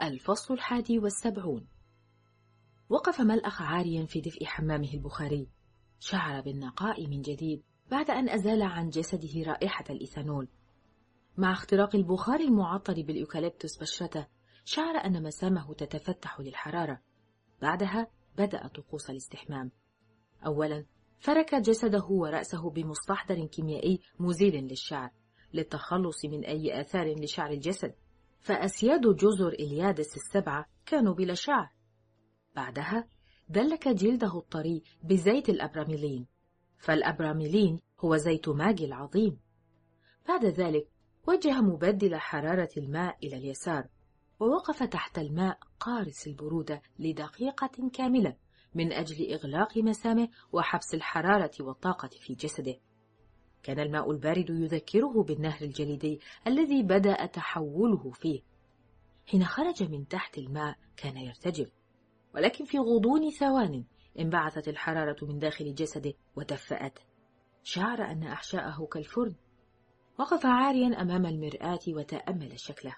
الفصل 71. وقف ملأخ عاريا في دفء حمامه البخاري. شعر بالنقاء من جديد بعد أن أزال عن جسده رائحة الإيثانول. مع اختراق البخار المعطر بالإيكاليبتوس بشرته، شعر أن مسامه تتفتح للحرارة. بعدها بدأ طقوس الاستحمام. أولا فرك جسده ورأسه بمستحضر كيميائي مزيل للشعر للتخلص من أي آثار لشعر الجسد، فأسياد جزر إليادس السبعة كانوا بلا شعر. بعدها دلك جلده الطري بزيت الأبراميلين، فالأبراميلين هو زيت ماجي العظيم. بعد ذلك وجه مبدل حرارة الماء إلى اليسار، ووقف تحت الماء قارس البرودة لدقيقة كاملة من أجل إغلاق مسامه وحبس الحرارة والطاقة في جسده. كان الماء البارد يذكره بالنهر الجليدي الذي بدأ تحوله فيه. حين خرج من تحت الماء كان يرتجف، ولكن في غضون ثوان انبعثت الحرارة من داخل جسده ودفأته. شعر أن أحشاءه كالفرن. وقف عاريا أمام المرآة وتأمل شكله.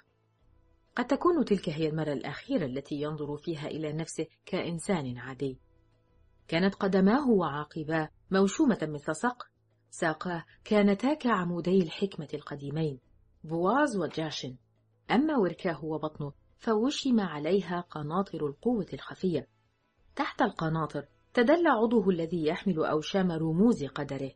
قد تكون تلك هي المرة الأخيرة التي ينظر فيها إلى نفسه كإنسان عادي. كانت قدماه وعاقباه موشومة مثل صقر، ساقاه كانتا كعمودي الحكمة القديمين بواز وجاشن، أما وركاه وبطنه فوشم عليها قناطر القوة الخفية. تحت القناطر تدلى عضوه الذي يحمل أوشام رموز قدره.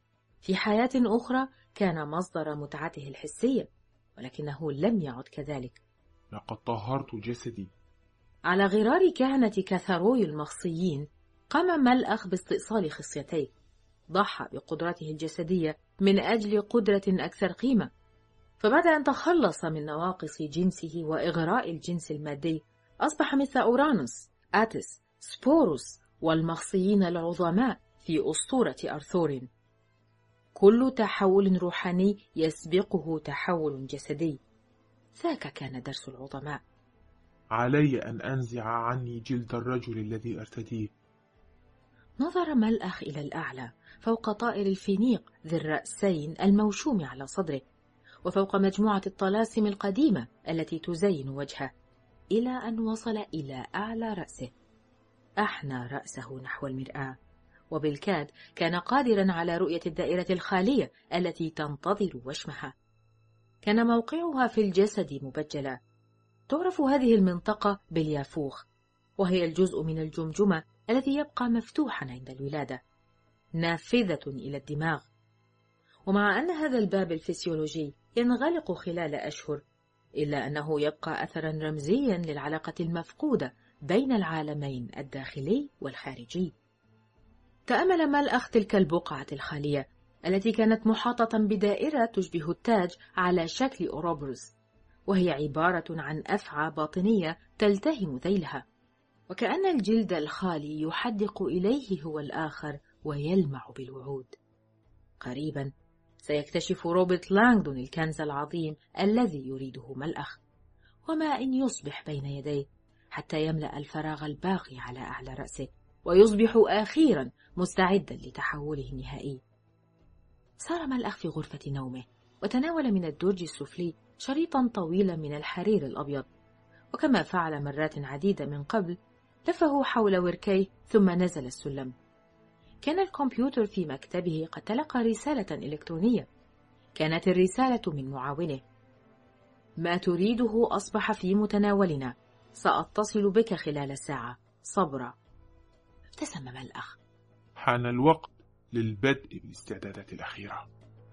في حياة أخرى كان مصدر متعته الحسية، ولكنه لم يعد كذلك. لقد طهرت جسدي. على غرار كهنة كاثاروي المخصيين قام ملأخ باستئصال خصيتيه. ضحى بقدرته الجسدية من أجل قدرة أكثر قيمة. فبعد أن تخلص من نواقص جنسه وإغراء الجنس المادي، أصبح مثل أورانوس، آتس، سبوروس والمخصيين العظماء في أسطورة أرثور. كل تحول روحاني يسبقه تحول جسدي. ذاك كان درس العظماء. علي أن أنزع عني جلد الرجل الذي أرتديه. نظر ملأخ إلى الأعلى فوق طائر الفينيق ذي الرأسين الموشوم على صدره، وفوق مجموعة الطلاسم القديمة التي تزين وجهه، إلى أن وصل إلى أعلى رأسه. أحنى رأسه نحو المرآة، وبالكاد كان قادرا على رؤية الدائرة الخالية التي تنتظر وشمها. كان موقعها في الجسد مبجلا. تعرف هذه المنطقة باليافوخ، وهي الجزء من الجمجمة الذي يبقى مفتوحا عند الولادة، نافذة إلى الدماغ. ومع أن هذا الباب الفسيولوجي ينغلق خلال أشهر، إلا أنه يبقى أثرا رمزيا للعلاقة المفقودة بين العالمين الداخلي والخارجي. تأمل ملأخ تلك البقعة الخالية التي كانت محاطة بدائرة تشبه التاج على شكل أوروبروس، وهي عبارة عن أفعى باطنية تلتهم ذيلها، وكأن الجلد الخالي يحدق إليه هو الآخر ويلمع بالوعود. قريبا سيكتشف روبرت لانغدون الكنز العظيم الذي يريده ملأخ، وما إن يصبح بين يديه حتى يملأ الفراغ الباقي على أعلى رأسه، ويصبح أخيرا مستعدا لتحوله النهائي. سار ملأخ في غرفة نومه وتناول من الدرج السفلي شريطا طويلا من الحرير الأبيض، وكما فعل مرات عديدة من قبل لفه حول وركيه ثم نزل السلم. كان الكمبيوتر في مكتبه قد تلقى رسالة إلكترونية. كانت الرسالة من معاونه: ما تريده أصبح في متناولنا، سأتصل بك خلال ساعة، صبرا. ابتسم ملأخ. حان الوقت للبدء بالاستعدادات الأخيرة.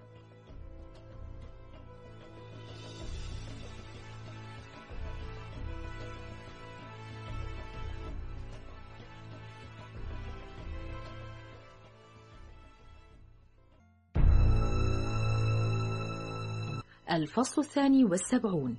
الفصل 72.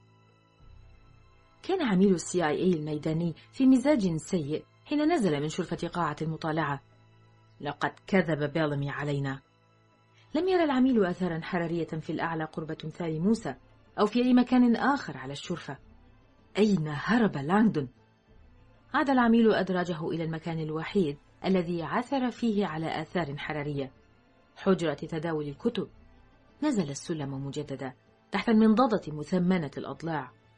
كان عميل CIA الميداني في مزاج سيء حين نزل من شرفة قاعة المطالعة. لقد كذب بيلمي علينا. لم يرى العميل آثارا حرارية في الأعلى قرب تمثال موسى أو في أي مكان آخر على الشرفة. أين هرب لانغدون؟ عاد العميل أدراجه إلى المكان الوحيد الذي عثر فيه على آثار حرارية: حجرة تداول الكتب. نزل السلم مجددا تحت المنضدة مثمنة الأضلاع.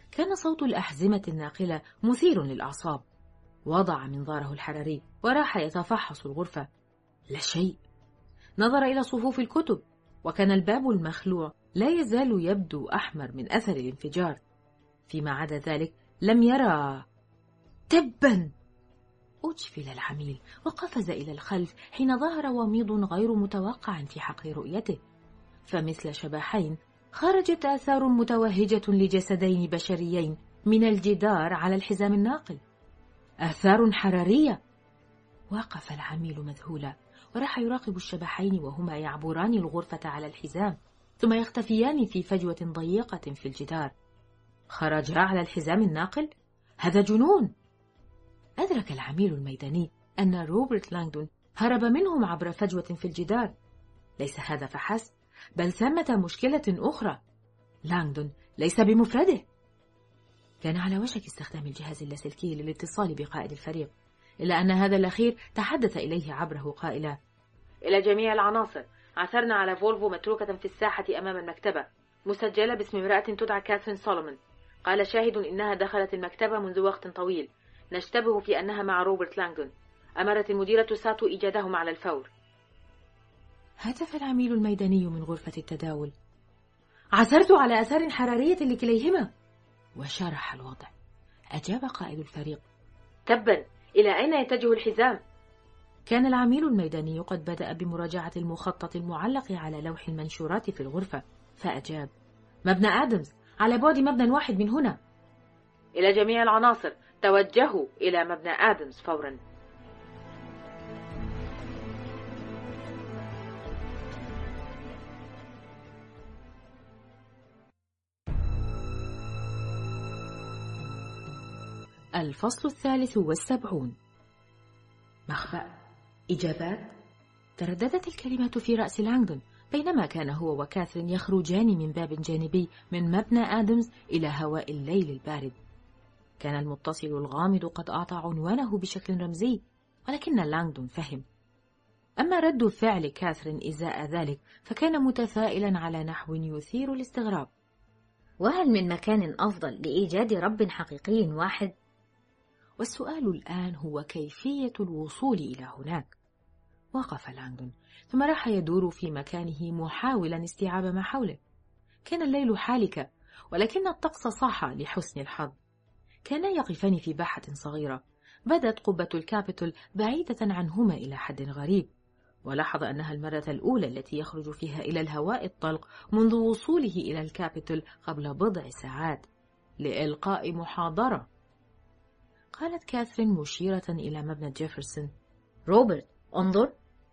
كان صوت الأحزمة الناقلة مثير للأعصاب. وضع منظاره الحراري وراح يتفحص الغرفة. لا شيء. نظر إلى صفوف الكتب، وكان الباب المخلوع لا يزال يبدو أحمر من أثر الانفجار. فيما عدا ذلك لم يرى. تبا! أجفل العميل وقفز إلى الخلف حين ظهر وميض غير متوقع في حقل رؤيته. فمثل شبحين خرجت آثار متوهجة لجسدين بشريين من الجدار على الحزام الناقل. آثار حرارية. وقف العميل مذهولا، وراح يراقب الشبحين وهما يعبران الغرفة على الحزام، ثم يختفيان في فجوة ضيقة في الجدار. خرجا على الحزام الناقل؟ هذا جنون! أدرك العميل الميداني أن روبرت لانغدون هرب منهم عبر فجوة في الجدار. ليس هذا فحسب، بل ثمة مشكلة أخرى. لانغدون ليس بمفرده. كان على وشك استخدام الجهاز اللاسلكي للاتصال بقائد الفريق، إلا أن هذا الأخير تحدث إليه عبره قائلا: إلى جميع العناصر، عثرنا على فولفو متروكة في الساحة أمام المكتبة، مسجلة باسم امرأة تدعى كاثرين سولومون. قال شاهد إنها دخلت المكتبة منذ وقت طويل. نشتبه في أنها مع روبرت لانغدون. أمرت المديرة ساتو إيجادهم على الفور. هتف العميل الميداني من غرفة التداول: عثرت على آثار حرارية لكليهما. وشرح الوضع. أجاب قائد الفريق: تبا، إلى أين يتجه الحزام؟ كان العميل الميداني قد بدأ بمراجعة المخطط المعلق على لوح المنشورات في الغرفة، فأجاب: مبنى آدمز، على بعد مبنى واحد من هنا. إلى جميع العناصر، توجهوا إلى مبنى آدمز فورا. الفصل 73. مخبأ. إجابات. ترددت الكلمات في رأس لانغدون بينما كان هو وكاثرين يخرجان من باب جانبي من مبنى آدمز إلى هواء الليل البارد. كان المتصل الغامض قد أعطى عنوانه بشكل رمزي، ولكن لانغدون فهم. أما رد فعل كاثرين إزاء ذلك فكان متفائلا على نحو يثير الاستغراب. وهل من مكان أفضل لإيجاد رب حقيقي واحد؟ والسؤال الآن هو كيفية الوصول إلى هناك. وقف لانغدون ثم راح يدور في مكانه محاولا استيعاب ما حوله. كان الليل حالكا، ولكن الطقس صاح لحسن الحظ. كانا يقفان في باحة صغيرة. بدت قبة الكابيتول بعيدة عنهما إلى حد غريب، ولاحظ أنها المرة الأولى التي يخرج فيها إلى الهواء الطلق منذ وصوله إلى الكابيتول قبل بضع ساعات لإلقاء محاضرة. قالت كاثرين مشيرة إلى مبنى جيفرسون: روبرت، انظر.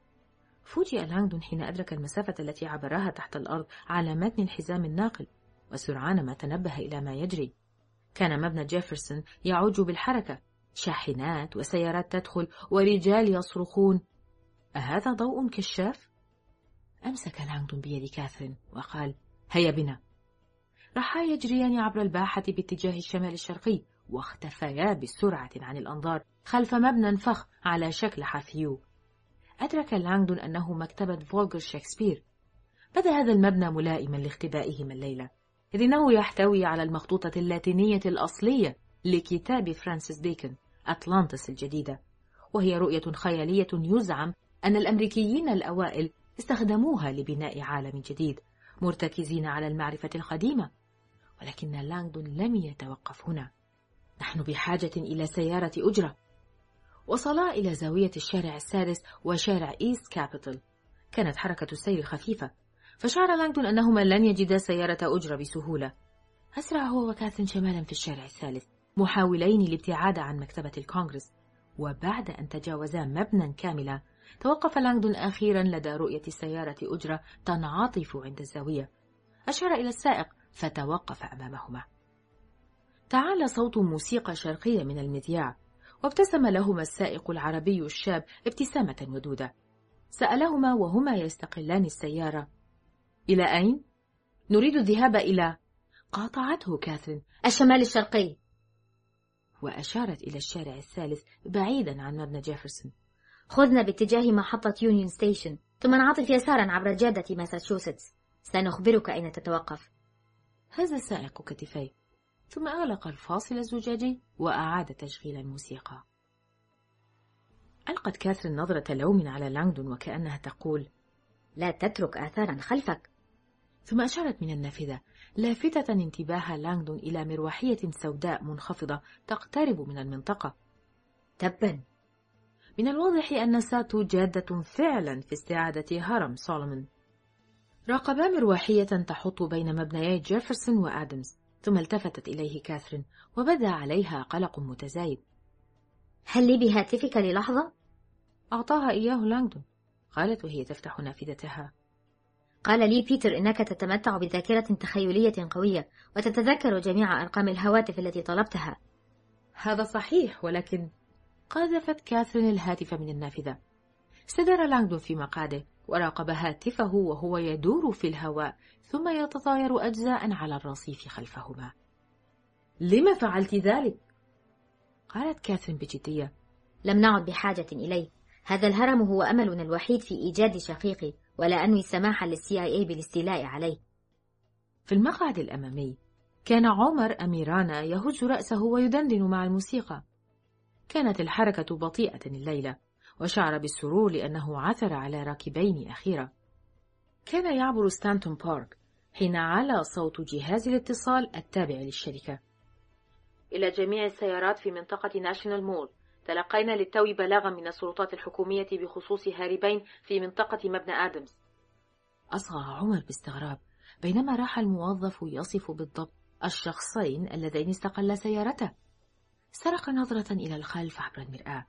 فوجئ لانغدون حين أدرك المسافة التي عبرها تحت الأرض على متن الحزام الناقل، وسرعان ما تنبه إلى ما يجري. كان مبنى جيفرسون يعوج بالحركة، شاحنات وسيارات تدخل ورجال يصرخون. أهذا ضوء كشاف؟ أمسك لانغدون بيد كاثرين وقال: هيا بنا. رحا يجريان عبر الباحة باتجاه الشمال الشرقي، واختفيا بسرعة عن الأنظار خلف مبنى فخم على شكل حرف يو. أدرك لانغدون أنه مكتبة فولغر شكسبير. بدا هذا المبنى ملائما لاختبائهم الليلة، إذ إنه يحتوي على المخطوطة اللاتينية الأصلية لكتاب فرانسيس بيكون أطلانتس الجديدة، وهي رؤية خيالية يزعم أن الأمريكيين الأوائل استخدموها لبناء عالم جديد مرتكزين على المعرفة القديمة. ولكن لانغدون لم يتوقف هنا. نحن بحاجة إلى سيارة أجرة. وصلا إلى زاوية الشارع السادس وشارع إيست كابيتول. كانت حركة السير خفيفة، فشعر لانغدون أنهما لن يجدا سيارة أجرة بسهولة. أسرع هو وكاثرين شمالا في الشارع الثالث، محاولين الابتعاد عن مكتبة الكونغرس. وبعد أن تجاوزا مبنى كاملا، توقف لانغدون أخيرا لدى رؤية سيارة أجرة تنعطف عند الزاوية. أشار إلى السائق فتوقف أمامهما. تعالى صوت موسيقى شرقية من المذياع، وابتسم لهما السائق العربي الشاب ابتسامة ودودة. سألهما وهما يستقلان السيارة: إلى أين؟ نريد الذهاب إلى... قاطعته كاثرين: الشمال الشرقي. وأشارت إلى الشارع الثالث بعيدا عن مبنى جيفرسون. خذنا باتجاه محطة يونيون ستيشن، ثم نعطف يسارا عبر جادة ماساتشوستس. سنخبرك أين تتوقف. هز السائق كتفيه. ثم أغلق الفاصل الزجاجي وأعاد تشغيل الموسيقى. ألقت كاثرين نظرة لوم على لانغدون وكأنها تقول: لا تترك آثارا خلفك. ثم أشارت من النافذة لافتة انتباه لانغدون إلى مروحية سوداء منخفضة تقترب من المنطقة. تبا. من الواضح أن ساتو جادة فعلا في استعادة هرم سولومون. راقبا مروحية تحط بين مبنيي جيفرسون وآدمز، ثم التفتت إليه كاثرين وبدا عليها قلق متزايد. هل لي بهاتفك للحظة؟ أعطاها إياه لانغدون، قالت وهي تفتح نافذتها. قال لي بيتر إنك تتمتع بذاكرة تخيلية قوية وتتذكر جميع أرقام الهواتف التي طلبتها. هذا صحيح، ولكن قذفت كاثرين الهاتف من النافذة. استدار لانغدون في مقعده وراقب هاتفه وهو يدور في الهواء ثم يتطاير أجزاء على الرصيف خلفهما. لما فعلت ذلك؟ قالت كاثرين بجدية. لم نعد بحاجة إليه. هذا الهرم هو أملنا الوحيد في إيجاد شقيقي، ولا أنوي السماح للCIA بالاستيلاء عليه. في المقعد الأمامي كان عمر أميرانا يهز رأسه ويدندن مع الموسيقى. كانت الحركة بطيئة الليلة، وشعر بالسرور لأنه عثر على راكبين أخيرا. كان يعبر ستانتون بارك حين علا صوت جهاز الاتصال التابع للشركة. إلى جميع السيارات في منطقة ناشونال مول، تلقينا للتو بلاغا من السلطات الحكومية بخصوص هاربين في منطقة مبنى آدمز. أصغى عمر باستغراب بينما راح الموظف يصف بالضبط الشخصين اللذين استقلا سيارته. سرق نظرة إلى الخلف عبر المرآة.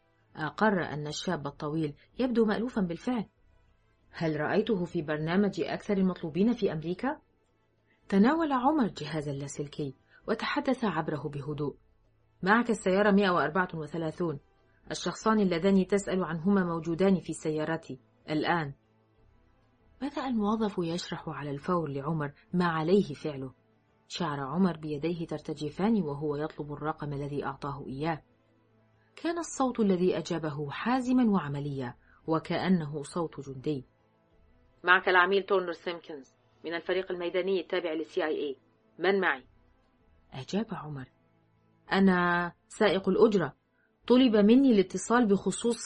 أقر أن الشاب الطويل يبدو مألوفا بالفعل. هل رأيته في برنامج أكثر المطلوبين في أمريكا؟ تناول عمر جهاز اللاسلكي وتحدث عبره بهدوء. معك السيارة 134. الشخصان اللذان تسأل عنهما موجودان في سيارتي الآن. بدأ الموظف يشرح على الفور لعمر ما عليه فعله. شعر عمر بيديه ترتجفان وهو يطلب الرقم الذي أعطاه إياه. كان الصوت الذي أجابه حازما وعمليا وكأنه صوت جندي. معك العميل تورنر سيمكنز من الفريق الميداني التابع للCIA. من معي؟ أجاب عمر: أنا سائق الأجرة. طلب مني الاتصال بخصوص.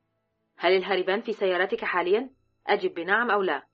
هل الهاربان في سيارتك حاليا؟ أجب بنعم أو لا.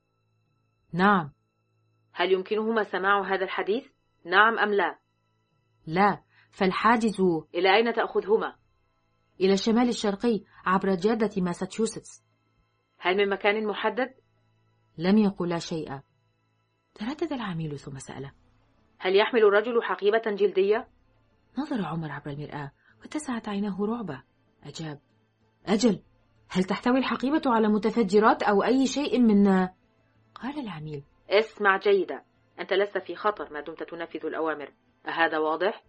نعم. هل يمكنهما سماع هذا الحديث؟ نعم أم لا؟ لا. فالحاجز إلى أين تأخذهما؟ إلى الشمال الشرقي عبر جادة ماساتشوستس. هل من مكان محدد؟ لم يقل شيئا. تردد العميل ثم سأله: هل يحمل الرجل حقيبة جلدية؟ نظر عمر عبر المرآة واتسعت عيناه رعبا. أجاب: أجل. هل تحتوي الحقيبة على متفجرات أو أي شيء من؟ قال العميل: اسمع جيدا، أنت لست في خطر ما دمت تنفذ الأوامر. أهذا واضح؟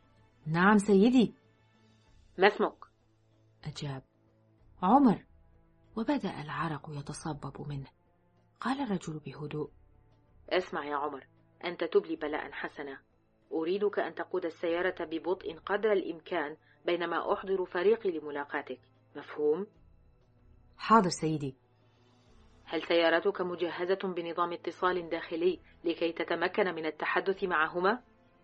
نعم سيدي. ما اسمك؟ أجاب: عمر. وبدأ العرق يتصبب منه. قال الرجل بهدوء: اسمع يا عمر، أنت تبلي بلاء حسنا. أريدك أن تقود السيارة ببطء قدر الإمكان بينما أحضر فريقي لملاقاتك. مفهوم؟ حاضر سيدي. هل سيارتك مجهزة بنظام اتصال داخلي لكي تتمكن من التحدث معهما؟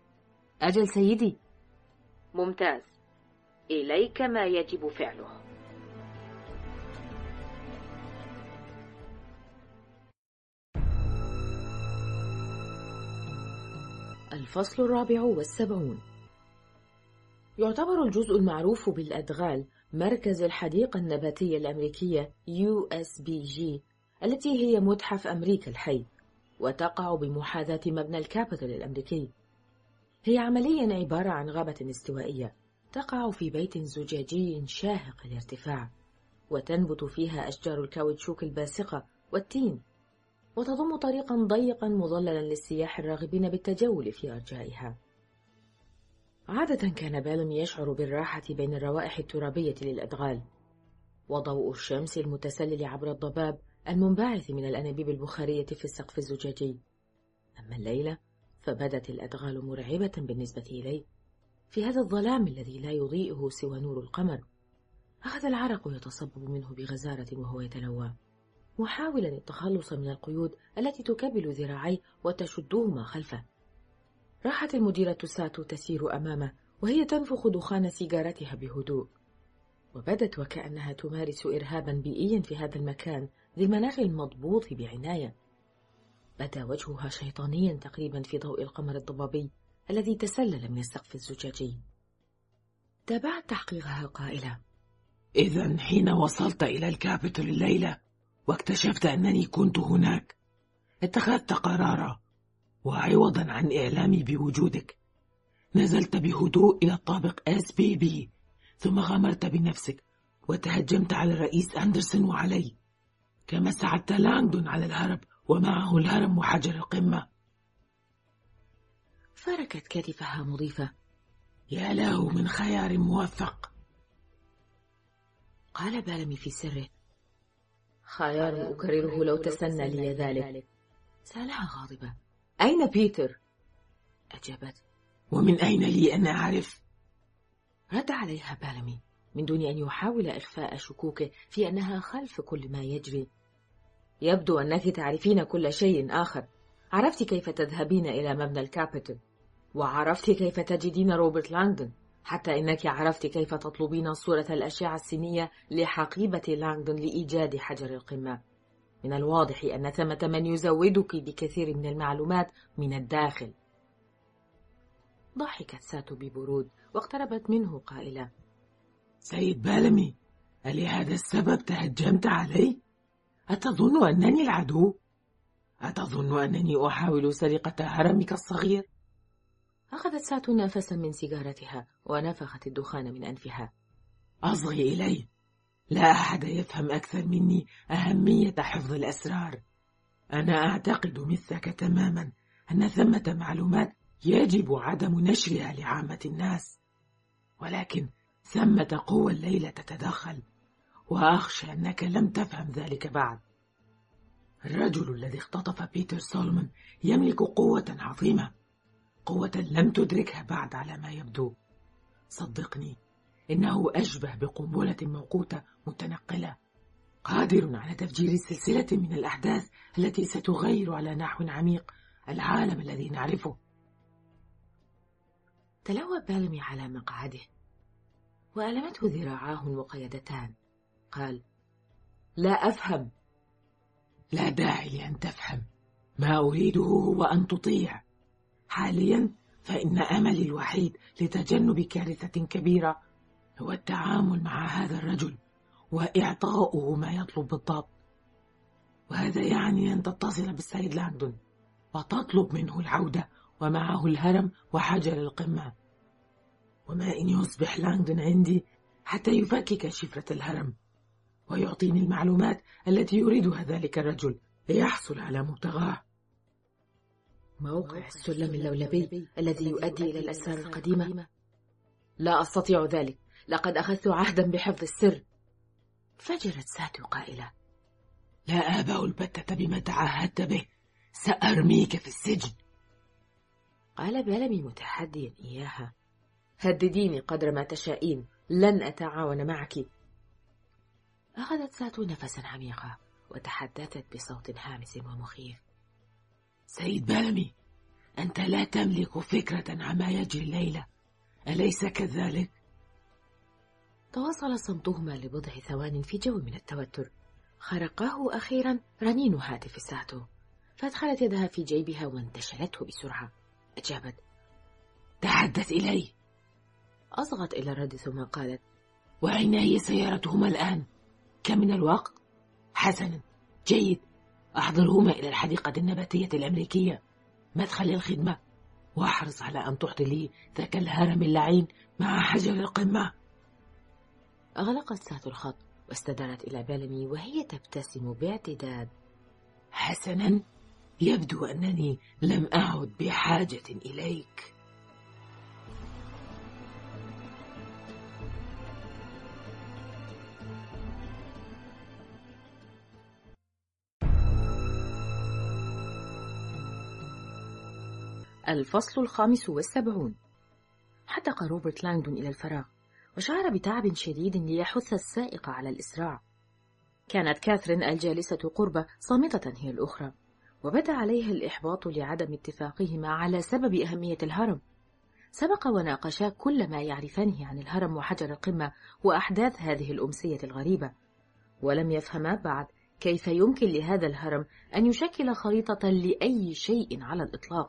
أجل سيدي. ممتاز. إليك ما يجب فعله. الفصل 74. يعتبر الجزء المعروف بالأدغال مركز الحديقة النباتية الأمريكية USBG التي هي متحف أمريكا الحي، وتقع بمحاذاة مبنى الكابيتول الأمريكي. هي عمليا عبارة عن غابة استوائية تقع في بيت زجاجي شاهق الارتفاع، وتنبت فيها أشجار الكاوتشوك الباسقة والتين، وتضم طريقا ضيقا مظللا للسياح الراغبين بالتجول في أرجائها. عادة كان بالم يشعر بالراحة بين الروائح الترابية للأدغال وضوء الشمس المتسلل عبر الضباب المنبعث من الأنابيب البخارية في السقف الزجاجي. أما الليلة فبدت الأدغال مرعبة بالنسبة إليه في هذا الظلام الذي لا يضيئه سوى نور القمر. أخذ العرق يتصبب منه بغزارة وهو يتلوى، محاولا التخلص من القيود التي تكبل ذراعيه وتشدهما خلفه. راحت المديرة ساتو تسير أمامه وهي تنفخ دخان سيجارتها بهدوء، وبدت وكأنها تمارس إرهابا بيئيا في هذا المكان ذي المناخ المضبوط بعناية. بدا وجهها شيطانيا تقريبا في ضوء القمر الضبابي الذي تسلل من السقف الزجاجي. تابعت تحقيقها قائلة: إذن حين وصلت إلى الكابيتول الليلة واكتشفت أنني كنت هناك، اتخذت قرارا، وعوضا عن إعلامي بوجودك نزلت بهدوء إلى الطابق SBB، ثم غامرت بنفسك وتهجمت على الرئيس أندرسون وعلي، كما ساعدت لانغدون على الهرب ومعه الهرم وحجر القمة. فركت كتفها مضيفة: يا له من خيار موفق. قال بيلامي في سره: خيار أكرره لو تسنى لي ذلك. سألها غاضبة: أين بيتر؟ أجابت: ومن أين لي أن أعرف؟ رد عليها بيلامي من دون أن يحاول إخفاء شكوكه في أنها خلف كل ما يجري: يبدو أنك تعرفين كل شيء آخر. عرفت كيف تذهبين إلى مبنى الكابيتول، وعرفت كيف تجدين روبرت لانغدون، حتى إنك عرفت كيف تطلبين صورة الأشعة السينية لحقيبة لانغدون لإيجاد حجر القمة. من الواضح أن ثمة من يزودك بكثير من المعلومات من الداخل. ضحكت ساتو ببرود واقتربت منه قائلة: سيد بيلامي، ألهذا السبب تهجمت علي؟ أتظن أنني العدو؟ أتظن أنني أحاول سرقة هرمك الصغير؟ أخذت ساتو نفسا من سيجارتها ونفخت الدخان من أنفها. أصغي إلي، لا أحد يفهم أكثر مني أهمية حفظ الأسرار. أنا أعتقد مثلك تماما أن ثمة معلومات يجب عدم نشرها لعامة الناس، ولكن ثمة قوى الليلة تتدخل، وأخشى أنك لم تفهم ذلك بعد. الرجل الذي اختطف بيتر سولومون يملك قوة عظيمة، قوة لم تدركها بعد على ما يبدو. صدقني، إنه أشبه بقنبلة موقوتة متنقلة، قادر على تفجير سلسلة من الأحداث التي ستغير على نحو عميق العالم الذي نعرفه. تلوى بيلامي على مقعده وألمته ذراعاه المقيدتان. قال: لا أفهم. لا داعي لأن تفهم، ما أريده هو أن تطيع. حاليا فإن أملي الوحيد لتجنب كارثة كبيرة هو التعامل مع هذا الرجل وإعطاؤه ما يطلب بالضبط، وهذا يعني أن تتصل بالسيد لانغدون وتطلب منه العودة ومعه الهرم وحجر القمة. وما إن يصبح لانغدون عندي حتى يفكك شفرة الهرم ويعطيني المعلومات التي يريدها ذلك الرجل ليحصل على مبتغاه. موقع السلم اللولبي الذي يؤدي إلى الأسرار القديمة؟ لا أستطيع ذلك، لقد أخذت عهدا بحفظ السر. فجرت ساتو قائلة: لا آبأ البتة بما تعهدت به، سأرميك في السجن. قال بيلامي متحديا إياها: هدديني قدر ما تشائين، لن أتعاون معك. أخذت ساتو نفسا عميقا وتحدثت بصوت هامس ومخيف: سيد بيلامي، أنت لا تملك فكرة عما يجري الليلة، أليس كذلك؟ تواصل صمتهما لبضع ثوان في جو من التوتر. خرقاه أخيرا رنين هاتف ساتو، فأدخلت يدها في جيبها وانتشلته بسرعة. أجابت: تحدث إلي. أصغت إلى الرد ثم قالت: وأين هي سيارتهما الآن؟ كم من الوقت؟ حسنا، جيد، أحضرهما إلى الحديقة النباتية الأمريكية مدخل الخدمة، وأحرص على أن تحضر لي ذاك الهرم اللعين مع حجر القمة. أغلقت ساتو الخط واستدارت إلى بيلامي وهي تبتسم باعتداد. حسنا، يبدو أنني لم أعد بحاجة إليك. الفصل 75. حدق روبرت لانغدون إلى الفراغ وشعر بتعب شديد ليحث السائق على الإسراع. كانت كاثرين الجالسة قربه صامتة هي الأخرى، وبدا عليها الإحباط لعدم اتفاقهما على سبب أهمية الهرم. سبق وناقشا كل ما يعرفانه عن الهرم وحجر القمة وأحداث هذه الأمسية الغريبة، ولم يفهما بعد كيف يمكن لهذا الهرم أن يشكل خريطة لأي شيء على الإطلاق.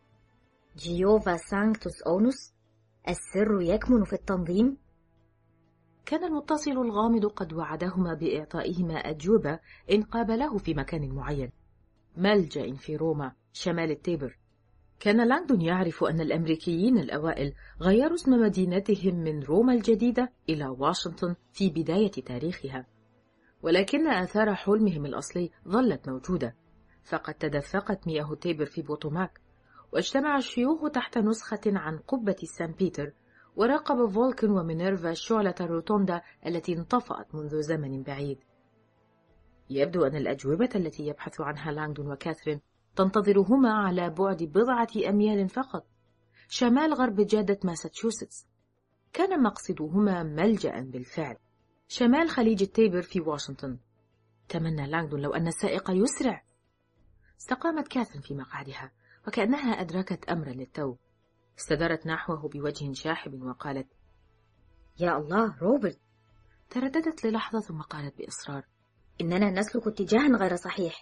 جيوفا سانكتوس أونوس، السر يكمن في التنظيم. كان المتصل الغامض قد وعدهما بإعطائهما أجوبة إن قابله في مكان معين، ملجأ في روما شمال التيبر. كان لانغدون يعرف أن الأمريكيين الأوائل غيروا اسم مدينتهم من روما الجديدة إلى واشنطن في بداية تاريخها، ولكن آثار حلمهم الأصلي ظلت موجودة، فقد تدفقت مياه التيبر في بوتوماك، واجتمع الشيوخ تحت نسخة عن قبة سان بيتر، وراقب فولكن ومينيرفا شعلة الروتوندا التي انطفأت منذ زمن بعيد. يبدو أن الأجوبة التي يبحث عنها لانغدون وكاثرين تنتظرهما على بعد بضعة أميال فقط، شمال غرب جادة ماساتشوستس. كان مقصدهما ملجأ بالفعل، شمال خليج التيبر في واشنطن. تمنى لانغدون لو أن السائق يسرع. استقامت كاثرين في مقعدها وكأنها أدركت أمرا للتو. استدارت نحوه بوجه شاحب وقالت: يا الله روبرت. ترددت للحظة ثم قالت بإصرار: إننا نسلك اتجاها غير صحيح.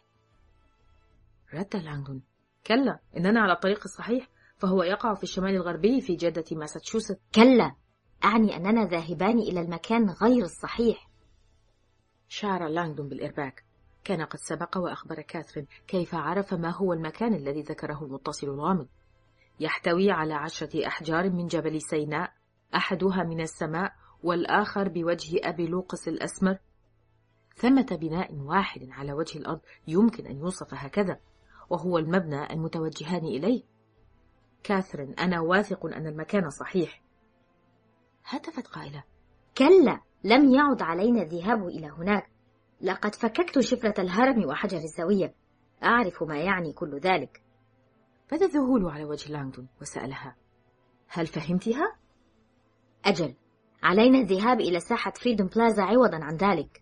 رد لانغدون: كلا، إننا على الطريق الصحيح، فهو يقع في الشمال الغربي في جادة ماساتشوستس. كلا، أعني أننا ذاهبان إلى المكان غير الصحيح. شعر لانغدون بالإرباك. كان قد سبق وأخبر كاثرين كيف عرف ما هو المكان الذي ذكره المتصل الغامض. يحتوي على 10 أحجار من جبل سيناء، أحدها من السماء والآخر بوجه أبي لوقس الأسمر. ثمة بناء واحد على وجه الأرض يمكن أن يوصف هكذا، وهو المبنى المتوجهان إليه. كاثرين، أنا واثق أن المكان صحيح. هتفت قائلة: كلا، لم يعد علينا الذهاب إلى هناك. لقد فككت شفرة الهرم وحجر الزاوية، أعرف ما يعني كل ذلك. بدا الذهول على وجه لانغدون وسألها: هل فهمتها؟ أجل، علينا الذهاب إلى ساحة فريدوم بلازا عوضا عن ذلك.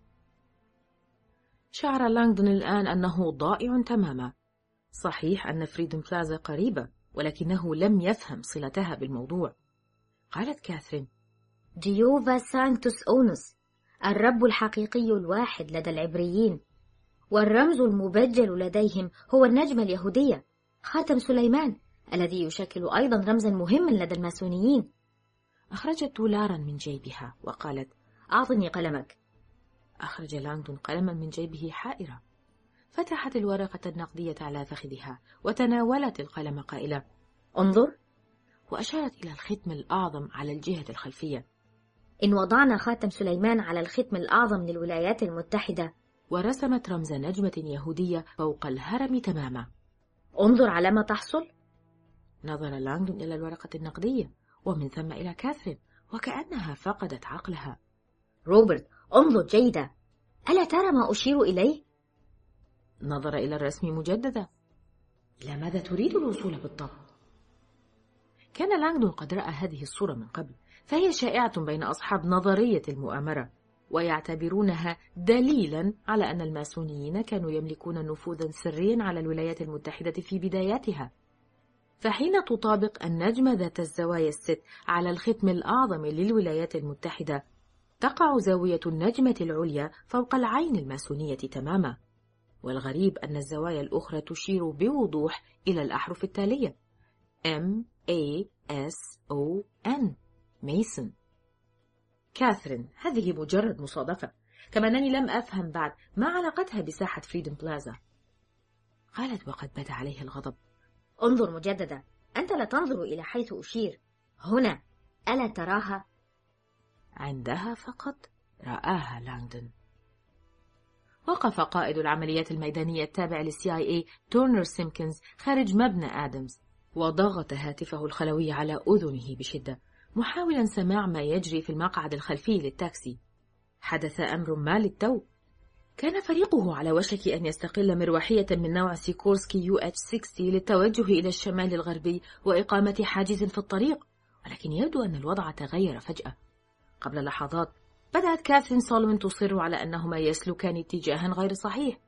شعر لانغدون الآن أنه ضائع تماما. صحيح أن فريدوم بلازا قريبة، ولكنه لم يفهم صلتها بالموضوع. قالت كاثرين: جيوفا سانكتوس أونوس، الرب الحقيقي الواحد لدى العبريين، والرمز المبجل لديهم هو النجمة اليهودية، خاتم سليمان، الذي يشكل أيضا رمزا مهما لدى الماسونيين. أخرجت دولارا من جيبها وقالت: أعطني قلمك. أخرج لانغدون قلما من جيبه حائرة. فتحت الورقة النقدية على فخذها وتناولت القلم قائلة: انظر. وأشارت إلى الختم الأعظم على الجهة الخلفية. إن وضعنا خاتم سليمان على الختم الأعظم للولايات المتحدة. ورسمت رمز نجمة يهودية فوق الهرم تماما. انظر على ما تحصل. نظر لانغدون إلى الورقة النقدية ومن ثم إلى كاثرين وكأنها فقدت عقلها. روبرت، انظر جيدا، ألا ترى ما أشير إليه؟ نظر إلى الرسم مجددا. إلى ماذا تريد الوصول بالضبط؟ كان لانغدون قد رأى هذه الصورة من قبل، فهي شائعة بين أصحاب نظرية المؤامرة، ويعتبرونها دليلا على أن الماسونيين كانوا يملكون نفوذا سريا على الولايات المتحدة في بداياتها. فحين تطابق النجمة ذات الزوايا الست على الختم الأعظم للولايات المتحدة، تقع زاوية النجمة العليا فوق العين الماسونية تماما. والغريب أن الزوايا الأخرى تشير بوضوح إلى الأحرف التالية: M-A-S-O-N، ميسون. كاثرين، هذه مجرد مصادفة، كما أنني لم أفهم بعد ما علاقتها بساحة فريدوم بلازا. قالت وقد بدا عليها الغضب: انظر مجددا، أنت لا تنظر إلى حيث أشير، هنا، ألا تراها؟ عندها فقط رآها لانغدون. وقف قائد العمليات الميدانية التابع للCIA تورنر سيمكنز خارج مبنى آدمز، وضغط هاتفه الخلوي على أذنه بشدة، محاولا سماع ما يجري في المقعد الخلفي للتاكسي. حدث أمر ما للتو. كان فريقه على وشك أن يستقل مروحية من نوع سيكورسكي UH-60 للتوجه إلى الشمال الغربي وإقامة حاجز في الطريق، ولكن يبدو أن الوضع تغير فجأة. قبل لحظات بدأت كاثرين سولومون تصر على أنهما يسلكان اتجاها غير صحيح،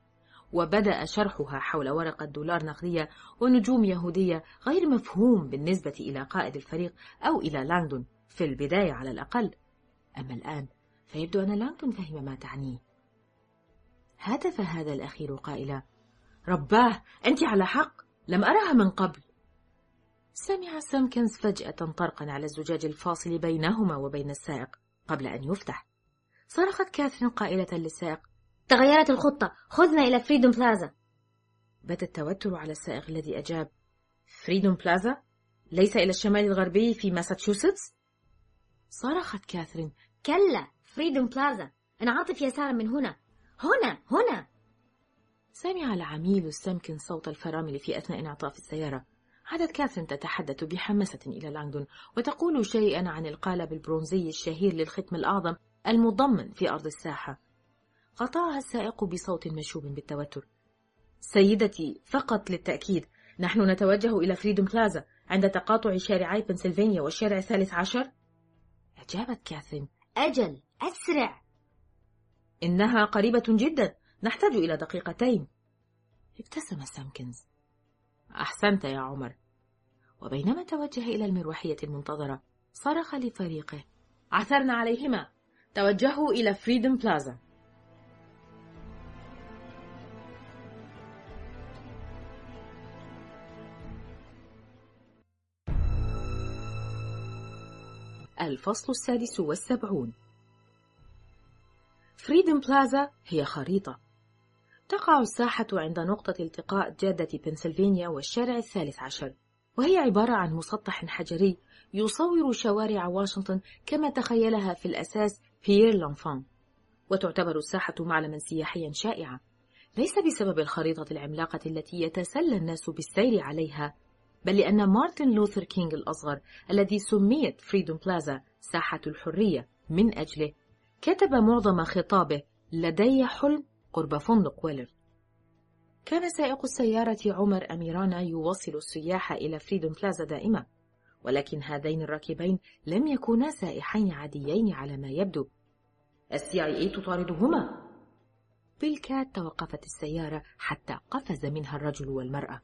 وبدأ شرحها حول ورقة دولار نقدية ونجوم يهودية غير مفهوم بالنسبة إلى قائد الفريق أو إلى لانغدون في البداية على الأقل. أما الآن فيبدو أن لانغدون فهم ما تعنيه. هاتف هذا الأخير قائلا: رباه، أنت على حق، لم أرها من قبل. سمع سامكنز فجأة طرقا على الزجاج الفاصل بينهما وبين السائق قبل أن يفتح. صرخت كاثرين قائلة للسائق: تغيرت الخطة، خذنا إلى فريدوم بلازا. بدا التوتر على السائق الذي أجاب: فريدوم بلازا؟ ليس إلى الشمال الغربي في ماساتشوستس؟ صرخت كاثرين: كلا، فريدوم بلازا، انعطف يسارا من هنا، هنا هنا. سمع العميل سامكنز صوت الفرامل في أثناء انعطاف السيارة. عادت كاثرين تتحدث بحماسة إلى لانغدون وتقول شيئا عن القالب البرونزي الشهير للختم الأعظم المضمن في أرض الساحة. قطعها السائق بصوت مشوب بالتوتر: سيدتي، فقط للتأكيد، نحن نتوجه إلى فريدوم بلازا عند تقاطع شارعي بنسلفانيا والشارع 13. أجابت كاثرين: أجل، أسرع. إنها قريبة جدا، نحتاج إلى دقيقتين. ابتسم سامكنز: أحسنت يا عمر. وبينما توجه إلى المروحية المنتظرة صرخ لفريقه: عثرنا عليهما، توجهوا إلى فريدوم بلازا. الفصل 76. فريدوم بلازا هي خريطة. تقع الساحة عند نقطة التقاء جادة بنسلفانيا والشارع 13، وهي عبارة عن مسطح حجري يصور شوارع واشنطن كما تخيلها في الأساس بيير لانفان. وتعتبر الساحة معلما سياحيا شائعا، ليس بسبب الخريطة العملاقة التي يتسلى الناس بالسير عليها، بل لأن مارتن لوثر كينغ الأصغر الذي سميت فريدوم بلازا ساحة الحرية من أجله كتب معظم خطابه لدي حلم قرب فندق ويلر. كان سائق السيارة عمر أميرانا يوصل السياح إلى فريدوم بلازا دائما، ولكن هذين الراكبين لم يكونا سائحين عاديين على ما يبدو. الCIA تطاردهما. بالكاد توقفت السيارة حتى قفز منها الرجل والمرأة.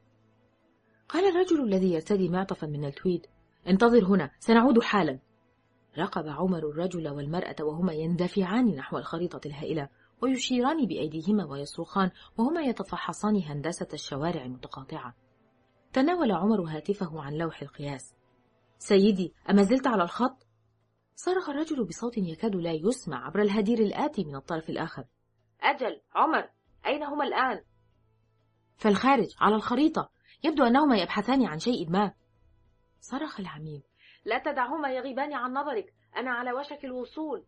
قال الرجل الذي يرتدي معطفا من التويد: انتظر هنا، سنعود حالا. راقب عمر الرجل والمرأة وهما يندفعان نحو الخريطة الهائلة ويشيران بأيديهما ويصرخان وهما يتفحصان هندسة الشوارع المتقاطعة. تناول عمر هاتفه عن لوح القياس. سيدي، أما زلت على الخط؟ صرخ الرجل بصوت يكاد لا يسمع عبر الهدير الآتي من الطرف الآخر. أجل، عمر، أين هما الآن؟ في الخارج على الخريطة، يبدو أنهما يبحثان عن شيء ما. صرخ العميل: لا تدعهما يغيبان عن نظرك، أنا على وشك الوصول.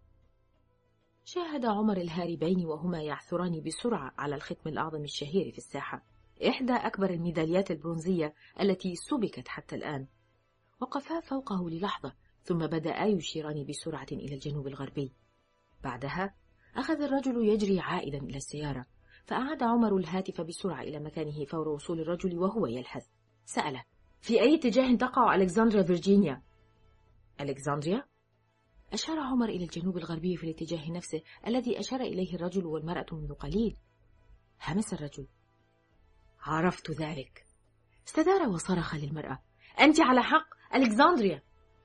شاهد عمر الهاربين وهما يعثران بسرعة على الختم الأعظم الشهير في الساحة، إحدى أكبر الميداليات البرونزية التي سبكت حتى الآن. وقفا فوقه للحظة ثم بدأا يشيران بسرعة إلى الجنوب الغربي. بعدها أخذ الرجل يجري عائدا إلى السيارة، فأعاد عمر الهاتف بسرعة إلى مكانه فور وصول الرجل وهو يلحث. سأله: في أي اتجاه تقع ألكسندريا فيرجينيا؟ ألكسندريا؟ أشار عمر إلى الجنوب الغربي في الاتجاه نفسه الذي أشار إليه الرجل والمرأة منذ قليل. همس الرجل: عرفت ذلك. استدار وصرخ للمرأة: أنت على حق، ألكسندريا.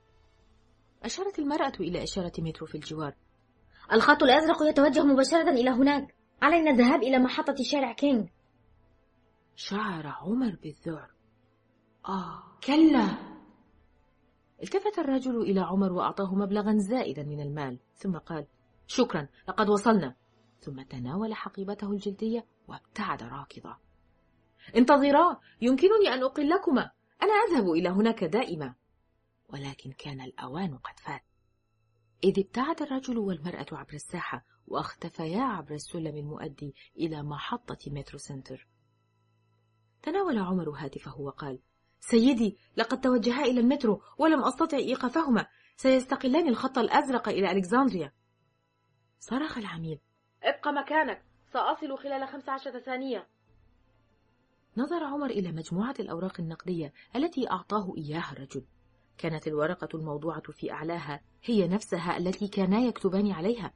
أشارت المرأة إلى إشارة مترو في الجوار. الخط الأزرق يتوجه مباشرة إلى هناك، علينا الذهاب إلى محطة شارع كينغ. شعر عمر بالذعر. كلا. التفت الرجل إلى عمر وأعطاه مبلغا زائدا من المال ثم قال: شكرا، لقد وصلنا. ثم تناول حقيبته الجلدية وابتعد راكضا. انتظرا، يمكنني أن أقلكما، أنا أذهب إلى هناك دائما. ولكن كان الأوان قد فات، إذ ابتعد الرجل والمرأة عبر الساحة واختفيا عبر السلم المؤدي إلى محطة مترو سنتر. تناول عمر هاتفه وقال: سيدي، لقد توجها إلى المترو ولم أستطع إيقافهما، سيستقلان الخط الأزرق إلى ألكسندريا. صرخ العميل: ابقى مكانك، سأصل خلال 15 ثانية. نظر عمر إلى مجموعة الأوراق النقدية التي أعطاه إياها الرجل. كانت الورقة الموضوعة في أعلاها هي نفسها التي كانا يكتبان عليها.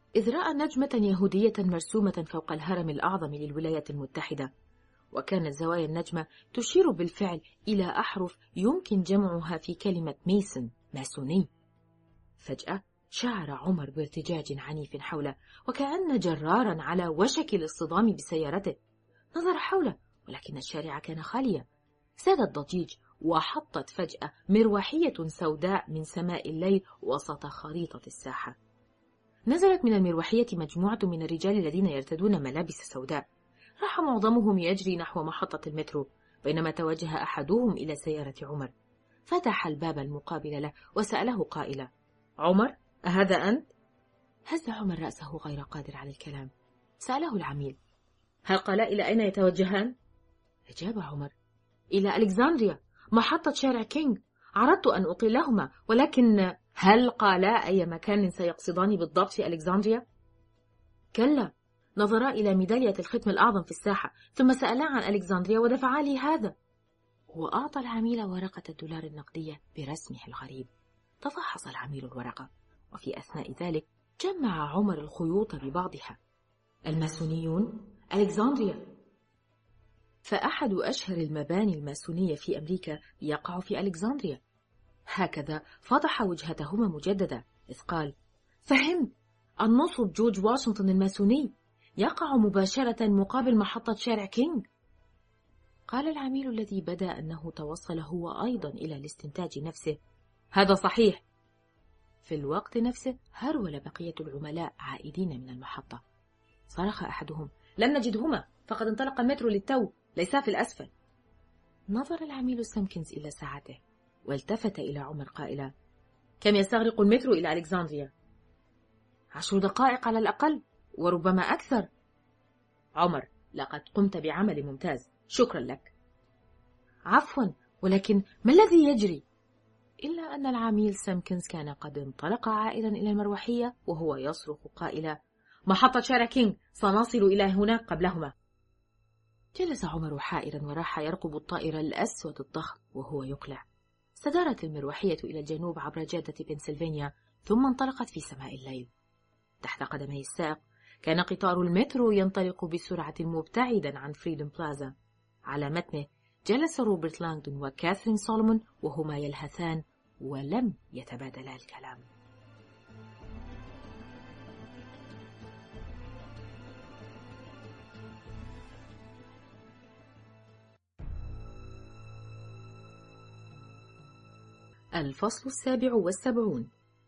إذ رأى نجمة يهودية مرسومة فوق الهرم الأعظم للولايات المتحدة، وكانت زوايا النجمة تشير بالفعل إلى أحرف يمكن جمعها في كلمة ميسون، ماسوني. فجأة شعر عمر بارتجاج عنيف حوله، وكأن جرارا على وشك الاصطدام بسيارته. نظر حوله، ولكن الشارع كان خاليا. زاد الضجيج، وحطت فجأة مروحية سوداء من سماء الليل وسط خريطة الساحة. نزلت من المروحية مجموعة من الرجال الذين يرتدون ملابس سوداء. راح معظمهم يجري نحو محطة المترو، بينما توجه أحدهم إلى سيارة عمر. فتح الباب المقابل له وسأله قائلا: عمر، أهذا أنت؟ هز عمر رأسه غير قادر على الكلام. سأله العميل: هل قالا إلى أين يتوجهان؟ أجاب عمر: إلى ألكسندريا، محطة شارع كينغ. عرضت أن أقلهما، ولكن هل قالا أي مكان سيقصدان بالضبط في ألكسندريا؟ كلا، نظرا إلى ميدالية الختم الأعظم في الساحة، ثم سألا عن ألكسندريا ودفعا لي هذا. وأعطى العميل ورقة الدولار النقدية برسمه الغريب. تفحص العميل الورقة، وفي أثناء ذلك جمع عمر الخيوط ببعضها. الماسونيون، ألكسندريا. فأحد أشهر المباني الماسونية في أمريكا يقع في ألكسندريا. هكذا فضح وجهتهما مجددا، إذ قال: فهمت، النصب جورج واشنطن الماسوني يقع مباشرة مقابل محطة شارع كينغ. قال العميل الذي بدا أنه توصل هو أيضا إلى الاستنتاج نفسه: هذا صحيح. في الوقت نفسه هرول بقية العملاء عائدين من المحطة. صرخ أحدهم: لن نجدهما، فقد انطلق المترو للتو، ليسا في الأسفل. نظر العميل سامكنز إلى ساعته، والتفت إلى عمر قائلا: كم يستغرق المترو إلى ألكسندريا؟ 10 دقائق على الأقل، وربما أكثر. عمر، لقد قمت بعمل ممتاز، شكرا لك. عفوا، ولكن ما الذي يجري؟ إلا أن العميل سامكنز كان قد انطلق عائدا إلى المروحية وهو يصرخ قائلا: محطة شارع كينغ، سنصل إلى هناك قبلهما. جلس عمر حائرا وراح يرقب الطائر الأسود الضخم وهو يقلع. استدارت المروحية إلى الجنوب عبر جادة بنسلفانيا، ثم انطلقت في سماء الليل. تحت قدمي السائق كان قطار المترو ينطلق بسرعة مبتعدا عن فريدم بلازا. على متنه جلس روبرت لانغدون وكاثرين سولومون وهما يلهثان، ولم يتبادلا الكلام. الفصل 77.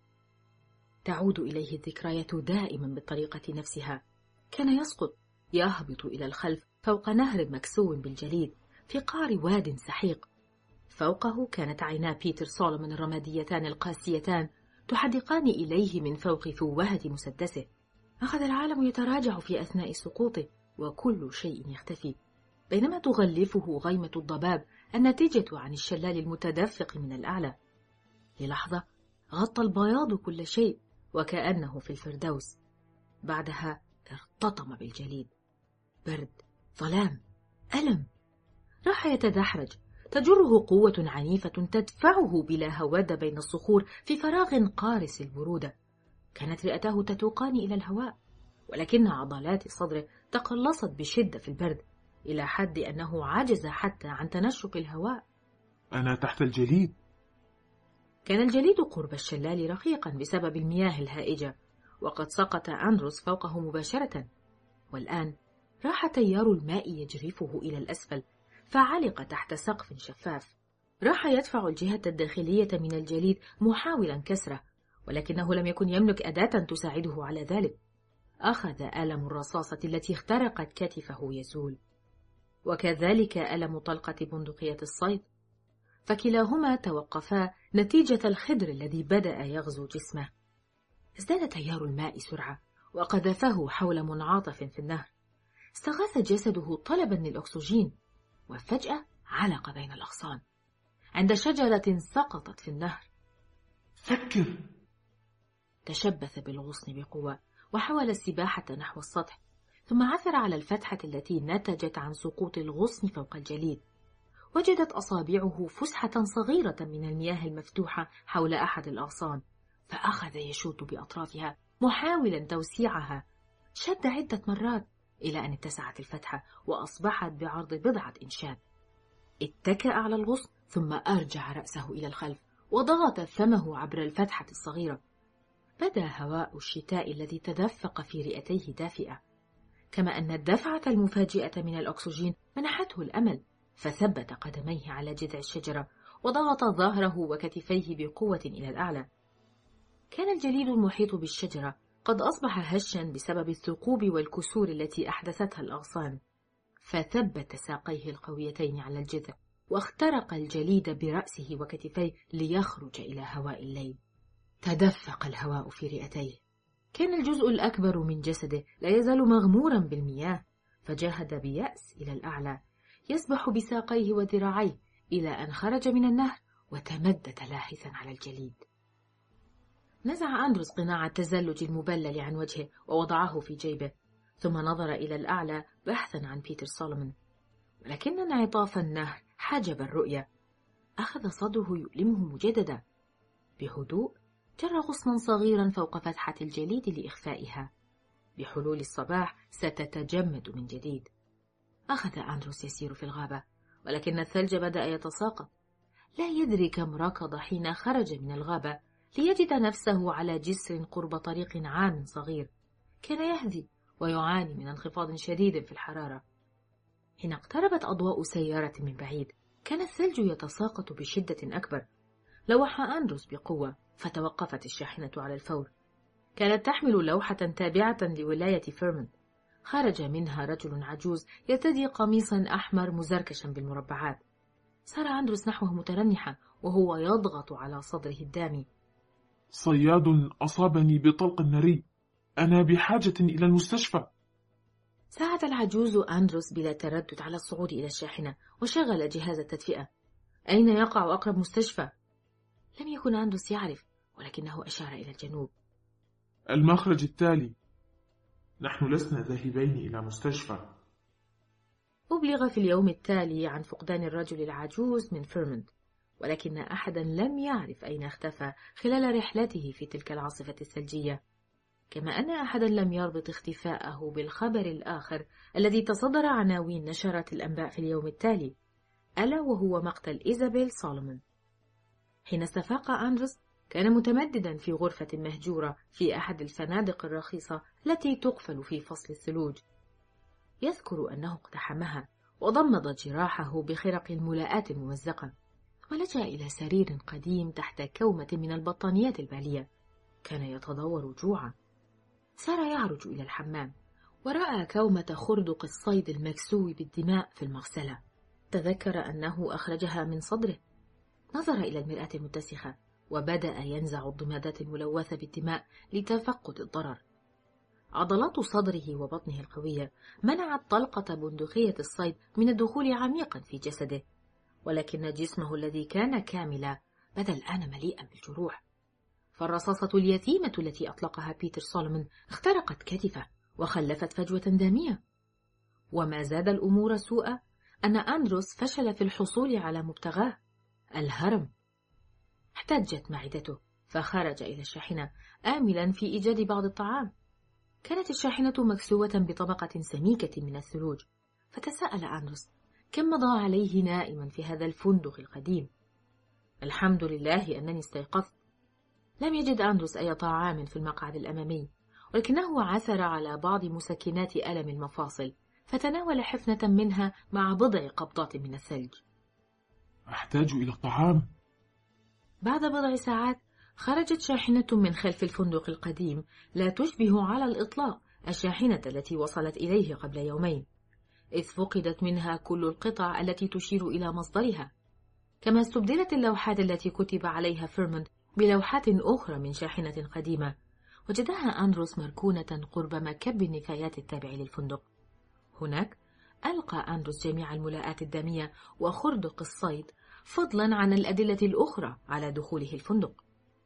تعود إليه الذكريات دائما بالطريقة نفسها. كان يسقط، يهبط إلى الخلف فوق نهر مكسو بالجليد في قعر واد سحيق. فوقه كانت عينا بيتر سولومون الرماديتان القاسيتان تحدقان إليه من فوق فوهة مسدسه. أخذ العالم يتراجع في أثناء سقوطه، وكل شيء يختفي، بينما تغلفه غيمة الضباب الناتجة عن الشلال المتدفق من الأعلى. للحظة غطى البياض كل شيء وكأنه في الفردوس. بعدها ارتطم بالجليد. برد، ظلام، ألم. راح يتدحرج، تجره قوة عنيفة تدفعه بلا هواد بين الصخور في فراغ قارس البرودة. كانت رئتاه تتوقان إلى الهواء، ولكن عضلات صدره تقلصت بشدة في البرد، إلى حد أنه عجز حتى عن تنشق الهواء. أنا تحت الجليد. كان الجليد قرب الشلال رقيقا بسبب المياه الهائجة، وقد سقط أندروس فوقه مباشرة. والآن راح تيار الماء يجرفه إلى الأسفل، فعلق تحت سقف شفاف. راح يدفع الجهة الداخلية من الجليد محاولا كسره، ولكنه لم يكن يملك أداة تساعده على ذلك. أخذ ألم الرصاصة التي اخترقت كتفه يزول، وكذلك ألم طلقة بندقية الصيد، فكلاهما توقفا نتيجة الخدر الذي بدأ يغزو جسمه. ازداد تيار الماء سرعة وقذفه حول منعطف في النهر. استغاث جسده طلبا للأكسجين، وفجأة علق بين الأغصان عند شجرة سقطت في النهر. فكر. تشبث بالغصن بقوة وحاول السباحة نحو السطح، ثم عثر على الفتحة التي نتجت عن سقوط الغصن فوق الجليد. وجدت أصابعه فسحة صغيرة من المياه المفتوحة حول أحد الأغصان، فأخذ يشوط بأطرافها محاولا توسيعها. شد عدة مرات إلى أن اتسعت الفتحة وأصبحت بعرض بضعة إنشات. اتكأ على الغصن ثم أرجع رأسه إلى الخلف وضغط فمه عبر الفتحة الصغيرة. بدا هواء الشتاء الذي تدفق في رئتيه دافئة، كما أن الدفعة المفاجئة من الأكسجين منحته الأمل، فثبت قدميه على جذع الشجرة وضغط ظهره وكتفيه بقوة إلى الأعلى. كان الجليد المحيط بالشجرة قد أصبح هشا بسبب الثقوب والكسور التي أحدثتها الأغصان، فثبت ساقيه القويتين على الجذع واخترق الجليد برأسه وكتفيه ليخرج إلى هواء الليل. تدفق الهواء في رئتيه. كان الجزء الأكبر من جسده لا يزال مغمورا بالمياه، فجاهد بيأس إلى الأعلى يسبح بساقيه وذراعيه إلى أن خرج من النهر وتمدد لاهثا على الجليد. نزع أندروس قناع التزلج المبلل عن وجهه ووضعه في جيبه، ثم نظر إلى الأعلى بحثا عن بيتر سولومون، ولكن انعطاف النهر حجب الرؤية. أخذ صدره يؤلمه مجددا. بهدوء جر غصنا صغيرا فوق فتحة الجليد لإخفائها. بحلول الصباح ستتجمد من جديد. أخذ أندروس يسير في الغابة، ولكن الثلج بدأ يتساقط. لا يدري كم ركض حين خرج من الغابة ليجد نفسه على جسر قرب طريق عام صغير. كان يهذي ويعاني من انخفاض شديد في الحرارة. حين اقتربت أضواء سيارة من بعيد كان الثلج يتساقط بشدة أكبر. لوح أندروس بقوة فتوقفت الشاحنة على الفور. كانت تحمل لوحة تابعة لولاية فيرمونت. خرج منها رجل عجوز يرتدي قميصا أحمر مزركشا بالمربعات. سار أندروس نحوه مترنحا وهو يضغط على صدره الدامي. صياد أصابني بطلق ناري، أنا بحاجة إلى المستشفى. ساعد العجوز أندروس بلا تردد على الصعود إلى الشاحنة وشغل جهاز التدفئة. أين يقع أقرب مستشفى؟ لم يكن أندروس يعرف، ولكنه أشار إلى الجنوب. المخرج التالي. نحن لسنا ذاهبين إلى مستشفى. أبلغ في اليوم التالي عن فقدان الرجل العجوز من فيرمونت، ولكن أحدا لم يعرف أين اختفى خلال رحلته في تلك العاصفة الثلجية، كما أن أحدا لم يربط اختفاءه بالخبر الآخر الذي تصدر عناوين نشرات الأنباء في اليوم التالي، ألا وهو مقتل إيزابيل سولومون. حين استفاق أندروس كان متمددا في غرفة مهجورة في أحد الفنادق الرخيصة التي تقفل في فصل الثلوج. يذكر أنه اقتحمها وضمد جراحه بخرق الملاءات الممزقة، ولجأ إلى سرير قديم تحت كومة من البطانيات البالية. كان يتضور جوعا. سار يعرج إلى الحمام ورأى كومة خردق الصيد المكسو بالدماء في المغسلة. تذكر أنه أخرجها من صدره. نظر إلى المرآة المتسخة وبدأ ينزع الضمادات الملوثة بالدماء لتفقد الضرر. عضلات صدره وبطنه القوية منعت طلقة بندقية الصيد من الدخول عميقا في جسده، ولكن جسمه الذي كان كاملا بدا الآن مليئا بالجروح. فالرصاصة اليتيمة التي أطلقها بيتر سولومون اخترقت كتفه وخلفت فجوة دامية. وما زاد الأمور سوءا أن أندروس فشل في الحصول على مبتغاه، الهرم. احتجت معدته فخرج إلى الشاحنة آملا في إيجاد بعض الطعام. كانت الشاحنة مكسوة بطبقة سميكة من الثلوج، فتساءل أندروس كم مضى عليه نائما في هذا الفندق القديم. الحمد لله أنني استيقظت. لم يجد أندروس أي طعام في المقعد الأمامي، ولكنه عثر على بعض مسكنات ألم المفاصل فتناول حفنة منها مع بضع قبضات من الثلج. أحتاج إلى الطعام. بعد بضع ساعات خرجت شاحنة من خلف الفندق القديم لا تشبه على الإطلاق الشاحنة التي وصلت إليه قبل يومين، إذ فقدت منها كل القطع التي تشير إلى مصدرها، كما استبدلت اللوحات التي كتب عليها فيرمونت بلوحات أخرى من شاحنة قديمة وجدها أندروس مركونة قرب مكب النفايات التابع للفندق. هناك ألقى أندروس جميع الملاءات الدامية وخردق الصيد، فضلا عن الأدلة الأخرى على دخوله الفندق.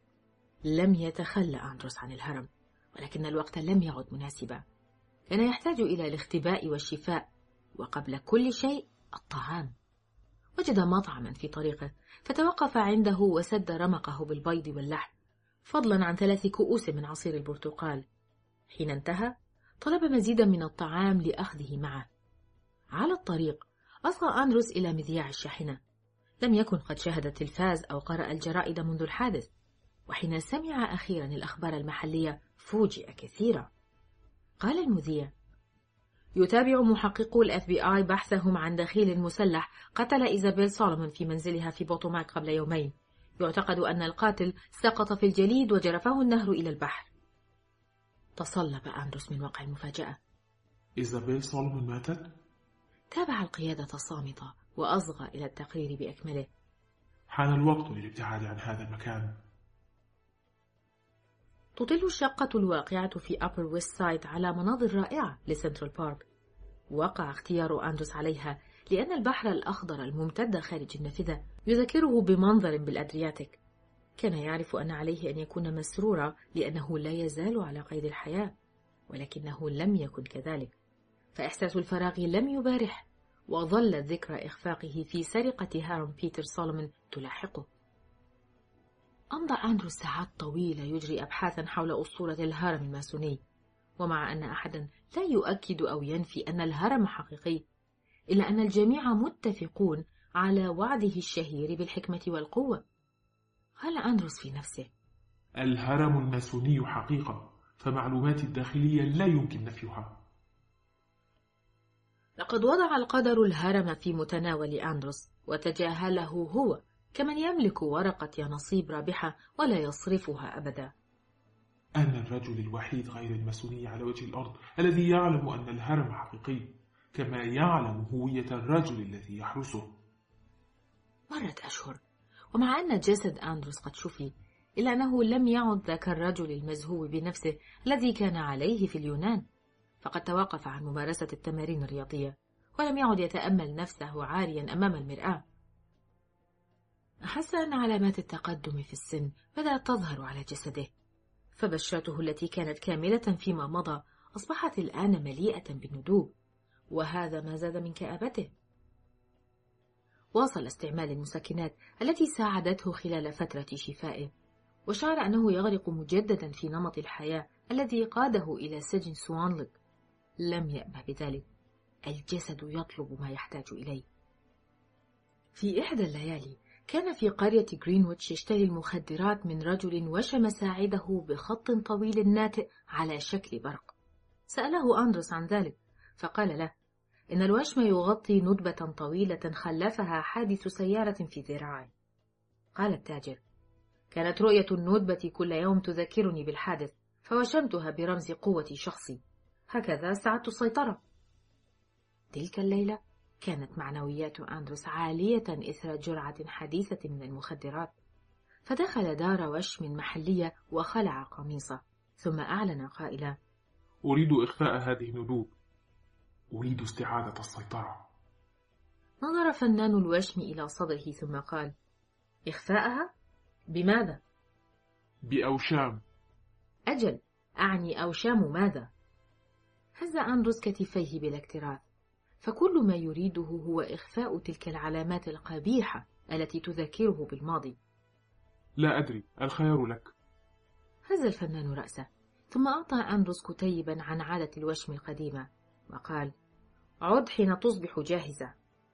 لم يتخلى أندروس عن الهرم، ولكن الوقت لم يعد مناسبا. كان يحتاج إلى الاختباء والشفاء، وقبل كل شيء الطعام. وجد مطعما في طريقه فتوقف عنده وسد رمقه بالبيض واللحم، فضلا عن 3 كؤوس من عصير البرتقال. حين انتهى طلب مزيدا من الطعام لأخذه معه. على الطريق أصغى أندروس إلى مذياع الشاحنة. لم يكن قد شاهد التلفاز أو قرأ الجرائد منذ الحادث، وحين سمع أخيرا الأخبار المحلية فوجئ كثيرا. قال المذيع: يتابع محققو الFBI بحثهم عن دخيل مسلح قتل إيزابيل سولومون في منزلها في بوتوماك قبل يومين. يعتقد أن القاتل سقط في الجليد وجرفه النهر إلى البحر. تصلب أندروس من وقع المفاجأة. إيزابيل سولومون ماتت؟ تابع القيادة الصامتة وأصغى إلى التقرير بأكمله. حان الوقت للابتعاد عن هذا المكان. تطل الشقة الواقعة في أبر ويست سايد على مناظر رائعة لسنترال بارك. وقع اختيار أندروس عليها لأن البحر الأخضر الممتد خارج النافذة يذكره بمنظر بالأدرياتيك. كان يعرف أن عليه أن يكون مسرورا لأنه لا يزال على قيد الحياة، ولكنه لم يكن كذلك، فإحساس الفراغ لم يبارح، وظلت ذكرى إخفاقه في سرقة هارم بيتر سولومون تلاحقه. أمضى أندروس ساعات طويلة يجري أبحاثا حول أسطورة الهرم الماسوني، ومع أن أحدا لا يؤكد أو ينفي أن الهرم حقيقي، إلا أن الجميع متفقون على وعده الشهير بالحكمة والقوة. قال أندروس في نفسه: الهرم الماسوني حقيقة، فمعلوماتي الداخلية لا يمكن نفيها. لقد وضع القدر الهرم في متناول أندروس وتجاهله هو كمن يملك ورقة ينصيب رابحة ولا يصرفها أبدا. أنا الرجل الوحيد غير الماسوني على وجه الأرض الذي يعلم أن الهرم حقيقي، كما يعلم هوية الرجل الذي يحرسه. مرت أشهر، ومع أن جسد أندروس قد شفي، إلا أنه لم يعد ذاك الرجل المزهو بنفسه الذي كان عليه في اليونان، فقد توقف عن ممارسة التمارين الرياضية، ولم يعد يتأمل نفسه عاريا أمام المرآة. أحس أن علامات التقدم في السن بدأت تظهر على جسده، فبشرته التي كانت كاملة فيما مضى أصبحت الآن مليئة بالندوب، وهذا ما زاد من كآبته. واصل استعمال المسكنات التي ساعدته خلال فترة شفائه، وشعر أنه يغرق مجددا في نمط الحياة الذي قاده إلى سجن سوانلك. لم يأبه بذلك، الجسد يطلب ما يحتاج إليه. في إحدى الليالي كان في قرية غرينويتش يشتري المخدرات من رجل وشم ساعده بخط طويل ناتئ على شكل برق. سأله أندروس عن ذلك، فقال له إن الوشم يغطي ندبة طويلة خلفها حادث سيارة في ذراعه. قال التاجر: كانت رؤية الندبة كل يوم تذكرني بالحادث، فوشمتها برمز قوة شخصي، هكذا استعدت السيطرة. تلك الليلة كانت معنويات أندروس عالية إثر جرعة حديثة من المخدرات، فدخل دار وشم محلية وخلع قميصه، ثم أعلن قائلا: أريد إخفاء هذه الندوب، أريد استعادة السيطرة. نظر فنان الوشم إلى صدره ثم قال: إخفاءها؟ بماذا؟ بأوشام. أجل، أعني أوشام ماذا؟ هز أندروس كتفيه بلا اكتراث، فكل ما يريده هو إخفاء تلك العلامات القبيحة التي تذكره بالماضي. لا أدري، الخيار لك. هز الفنان رأسه، ثم أعطى أندروس كتيبا عن عادة الوشم القديمة، وقال: عد حين تصبح جاهزة.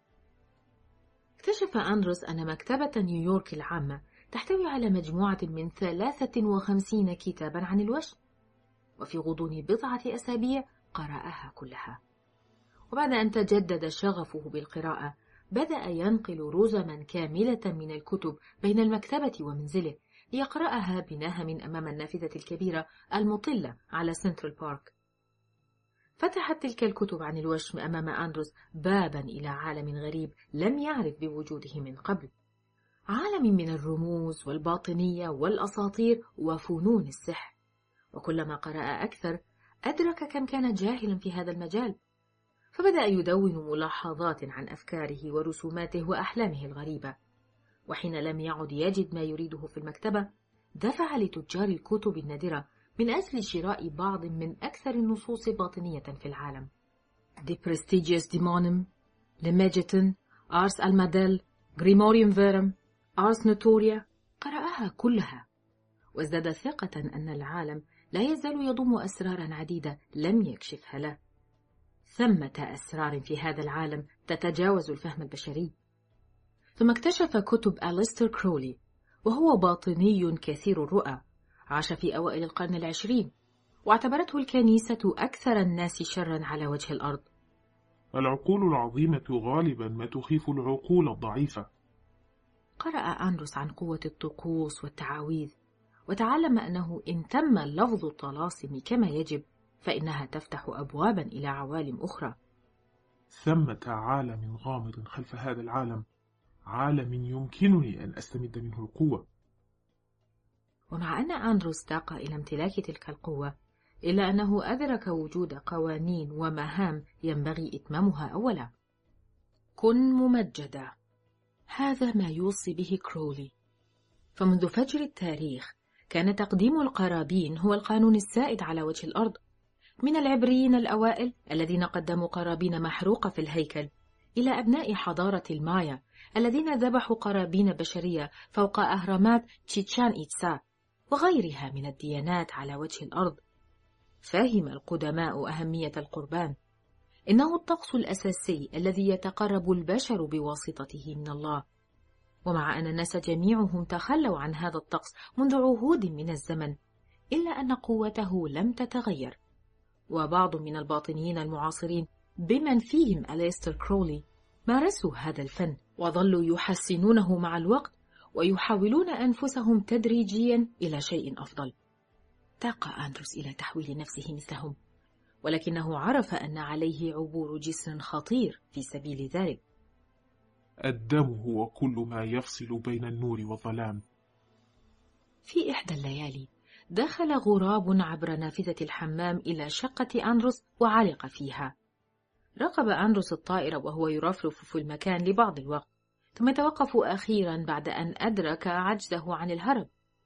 اكتشف أندروس أن مكتبة نيويورك العامة تحتوي على مجموعة من 53 كتابا عن الوشم، وفي غضون بضعة أسابيع قرأها كلها. وبعد أن تجدد شغفه بالقراءة بدأ ينقل رزما كاملة من الكتب بين المكتبة ومنزله ليقرأها بنهم أمام النافذة الكبيرة المطلة على سنترال بارك. فتحت تلك الكتب عن الوشم أمام أندروس بابا إلى عالم غريب لم يعرف بوجوده من قبل، عالم من الرموز والباطنية والأساطير وفنون السحر. وكلما قرأ أكثر أدرك كم كان جاهلا في هذا المجال، فبدأ يدون ملاحظات عن أفكاره ورسوماته وأحلامه الغريبة. وحين لم يعد يجد ما يريده في المكتبة دفع لتجار الكتب النادرة من أجل شراء بعض من أكثر النصوص باطنية في العالم: The Prestigious Demonum, Lemegeton, Ars Almadel, Grimorium Verum, Ars Notoria. قرأها كلها، وازداد ثقة أن العالم لا يزال يضم أسرارا عديدة لم يكشفها له. ثمة أسرار في هذا العالم تتجاوز الفهم البشري. ثم اكتشف كتب أليستر كرولي، وهو باطني كثير الرؤى، عاش في أوائل القرن العشرين، واعتبرته الكنيسة أكثر الناس شرا على وجه الأرض. العقول العظيمة غالبا ما تخيف العقول الضعيفة. قرأ أندروس عن قوة الطقوس والتعاويذ، وتعلم أنه إن تم لفظ الطلاسم كما يجب فإنها تفتح أبوابا إلى عوالم أخرى. ثمة عالم غامض خلف هذا العالم، عالم يمكنني أن أستمد منه القوة. ومع أن أندروس تاق إلى امتلاك تلك القوة، إلا أنه أدرك وجود قوانين ومهام ينبغي إتمامها أولا. كن ممجدا، هذا ما يوصي به كرولي. فمنذ فجر التاريخ كان تقديم القرابين هو القانون السائد على وجه الأرض، من العبريين الأوائل الذين قدموا قرابين محروقة في الهيكل، إلى أبناء حضارة المايا الذين ذبحوا قرابين بشرية فوق أهرامات تشيتشان إيتسا، وغيرها من الديانات على وجه الأرض. فهم القدماء أهمية القربان، إنه الطقس الأساسي الذي يتقرب البشر بواسطته من الله. ومع أن الناس جميعهم تخلوا عن هذا الطقس منذ عهود من الزمن، إلا أن قوته لم تتغير. وبعض من الباطنيين المعاصرين بمن فيهم أليستر كرولي مارسوا هذا الفن وظلوا يحسنونه مع الوقت، ويحاولون أنفسهم تدريجيا إلى شيء أفضل. تاق أندروس إلى تحويل نفسه مثلهم، ولكنه عرف أن عليه عبور جسر خطير في سبيل ذلك. الدم هو كل ما يفصل بين النور والظلام. في إحدى الليالي دخل غراب عبر نافذة الحمام إلى شقة أندروس وعلق فيها. راقب أندروس الطائر وهو يرفرف في المكان لبعض الوقت، ثم يتوقف أخيرا بعد أن أدرك عجزه عن الهرب.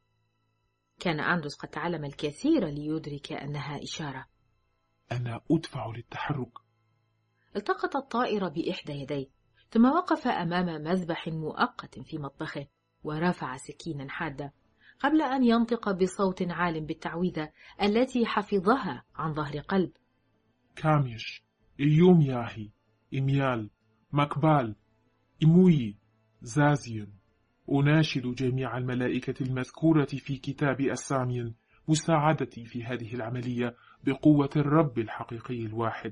كان أندروس قد تعلم الكثير ليدرك أنها إشارة. أنا أدفع للتحرك. التقط الطائر بإحدى يديه، ثم وقف أمام مذبح مؤقت في مطبخه ورفع سكينا حادة قبل أن ينطق بصوت عال بالتعويذة التي حفظها عن ظهر قلب. كاميش، إيوم ياهي، إميال، مكبال، إموي، زازيون. أناشد جميع الملائكة المذكورة في كتاب أسامين مساعدتي في هذه العملية بقوة الرب الحقيقي الواحد.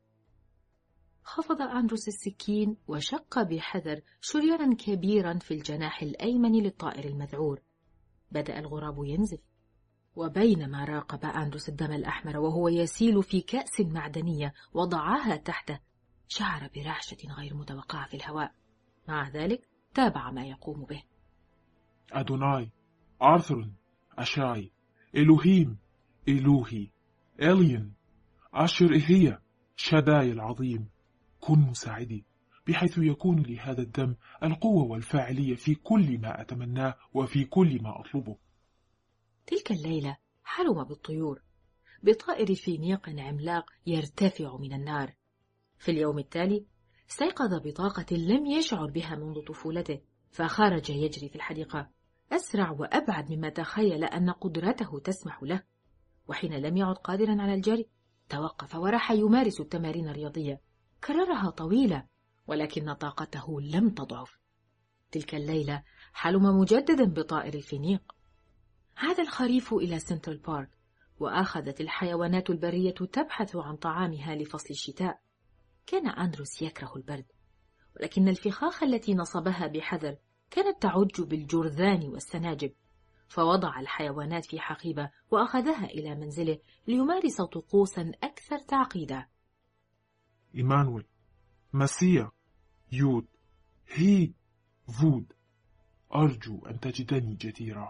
خفض أندروس السكين وشق بحذر شريانا كبيرا في الجناح الأيمن للطائر المذعور. بدأ الغراب ينزف، وبينما راقب أندروس الدم الأحمر وهو يسيل في كأس معدنية وضعها تحته، شعر برعشة غير متوقعة في الهواء. مع ذلك تابع ما يقوم به. أدوناي، آرثرون، أشاي، إلوهيم، إلوهي، إليون، أشر إهيا، شداي العظيم، كن مساعدي، بحيث يكون لهذا الدم القوة والفاعلية في كل ما أتمناه وفي كل ما أطلبه. تلك الليلة حلم بالطيور، بطائر فينيق عملاق يرتفع من النار. في اليوم التالي استيقظ بطاقة لم يشعر بها منذ طفولته، فخرج يجري في الحديقة أسرع وأبعد مما تخيل أن قدرته تسمح له. وحين لم يعد قادرا على الجري توقف وراح يمارس التمارين الرياضية. كررها طويلة، ولكن طاقته لم تضعف. تلك الليلة حلم مجددا بطائر الفينيق. عاد الخريف إلى سنترال بارك، وأخذت الحيوانات البرية تبحث عن طعامها لفصل الشتاء. كان أندروس يكره البرد، ولكن الفخاخ التي نصبها بحذر كانت تعج بالجرذان والسناجب، فوضع الحيوانات في حقيبة وأخذها إلى منزله ليمارس طقوسا أكثر تعقيدا. إيمانويل، مسيا، يود، هي، فود، أرجو أن تجدني جديرا.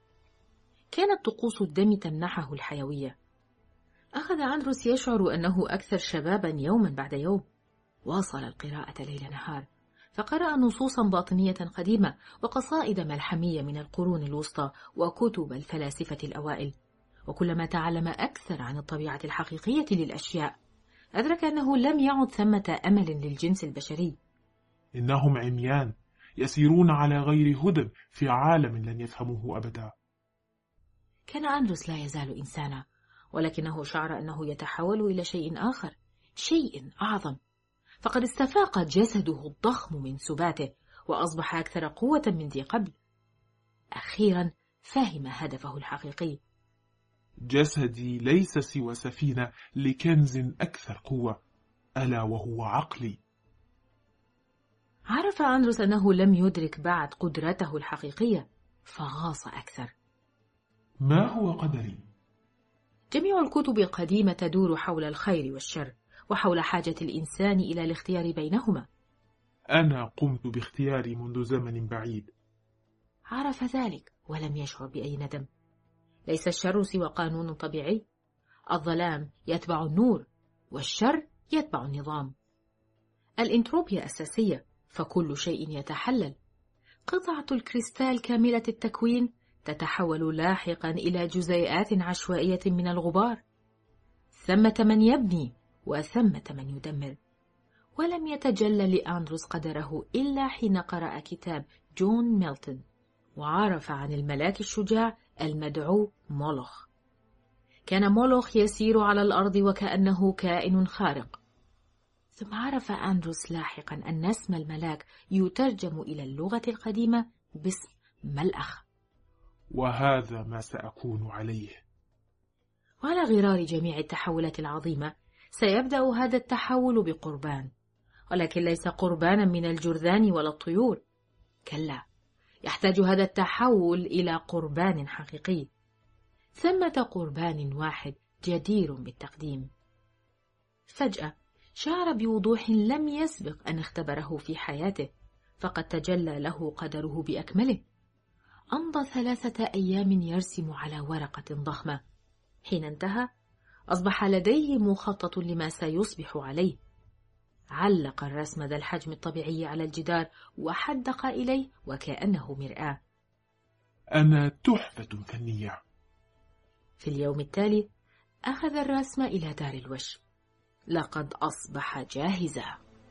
كانت طقوس الدم تمنحه الحيوية. أخذ أندروس يشعر أنه أكثر شبابا يوما بعد يوم. واصل القراءة ليل نهار، فقرأ نصوصا باطنية قديمة وقصائد ملحمية من القرون الوسطى وكتب الفلاسفة الأوائل. وكلما تعلم أكثر عن الطبيعة الحقيقية للأشياء أدرك أنه لم يعد ثمة أمل للجنس البشري. إنهم عميان يسيرون على غير هدى في عالم لن يفهموه أبدا. كان أندروس لا يزال إنسانا، ولكنه شعر أنه يتحول إلى شيء آخر، شيء أعظم. فقد استفاق جسده الضخم من سباته وأصبح أكثر قوة من ذي قبل. أخيرا فهم هدفه الحقيقي. جسدي ليس سوى سفينة لكنز أكثر قوة، ألا وهو عقلي. عرف أندروس أنه لم يدرك بعد قدرته الحقيقية، فغاص أكثر. ما هو قدري؟ جميع الكتب القديمة تدور حول الخير والشر، وحول حاجة الإنسان إلى الاختيار بينهما. أنا قمت باختياري منذ زمن بعيد. عرف ذلك ولم يشعر بأي ندم. ليس الشر سوى قانون طبيعي، الظلام يتبع النور والشر يتبع النظام. الإنتروبيا أساسية، فكل شيء يتحلل. قطعة الكريستال كاملة التكوين تتحول لاحقا إلى جزيئات عشوائية من الغبار. ثمة من يبني وثمة من يدمر. ولم يتجلى لأندروس قدره إلا حين قرأ كتاب جون ميلتون، وعرف عن الملاك الشجاع المدعو مولوخ. كان مولوخ يسير على الأرض وكأنه كائن خارق. ثم عرف أندروس لاحقا أن اسم الملاك يترجم إلى اللغة القديمة باسم ملأخ. وهذا ما سأكون عليه. وعلى غرار جميع التحولات العظيمة سيبدأ هذا التحول بقربان، ولكن ليس قربانا من الجرذان ولا الطيور. كلا، يحتاج هذا التحول إلى قربان حقيقي. ثمة قربان واحد جدير بالتقديم. فجأة شعر بوضوح لم يسبق أن اختبره في حياته، فقد تجلى له قدره بأكمله. أمضى 3 أيام يرسم على ورقة ضخمة. حين انتهى أصبح لديه مخطط لما سيصبح عليه. علق الرسم ذا الحجم الطبيعي على الجدار وحدق إليه وكأنه مرآة. أنا تحفة فنية. في اليوم التالي أخذ الرسم إلى دار الوش. لقد أصبح جاهزا.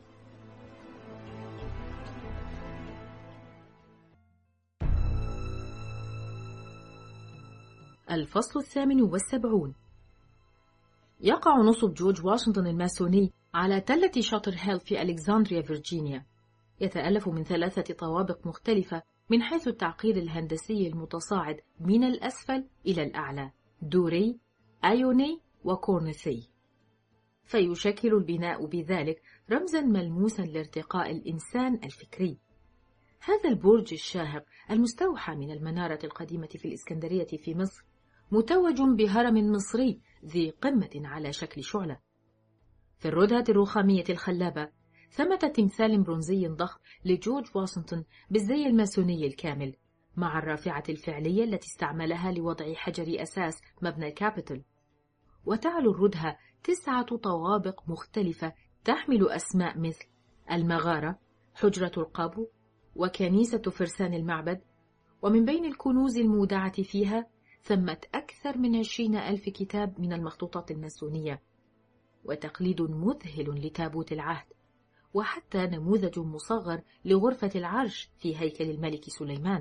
الفصل 78. يقع نصب جورج واشنطن الماسوني على تلة شاطر هيل في ألكسندريا فيرجينيا. يتألف من 3 طوابق مختلفة من حيث التعقيد الهندسي المتصاعد من الأسفل إلى الأعلى، دوري، أيوني وكورنثي. فيشكل البناء بذلك رمزا ملموسا لارتقاء الإنسان الفكري. هذا البرج الشاهق المستوحى من المنارة القديمة في الإسكندرية في مصر متوج بهرم مصري ذي قمة على شكل شعلة. في الردهة الرخامية الخلابة ثمة تمثال برونزي ضخم لجورج واشنطن بالزي الماسوني الكامل، مع الرافعة الفعلية التي استعملها لوضع حجر أساس مبنى الكابيتول. وتعلو الردهة 9 طوابق مختلفة تحمل أسماء مثل المغارة، حجرة القبو، وكنيسة فرسان المعبد. ومن بين الكنوز المودعة فيها ثمة أكثر من 20,000 كتاب من المخطوطات الماسونية، وتقليد مذهل لتابوت العهد، وحتى نموذج مصغر لغرفة العرش في هيكل الملك سليمان.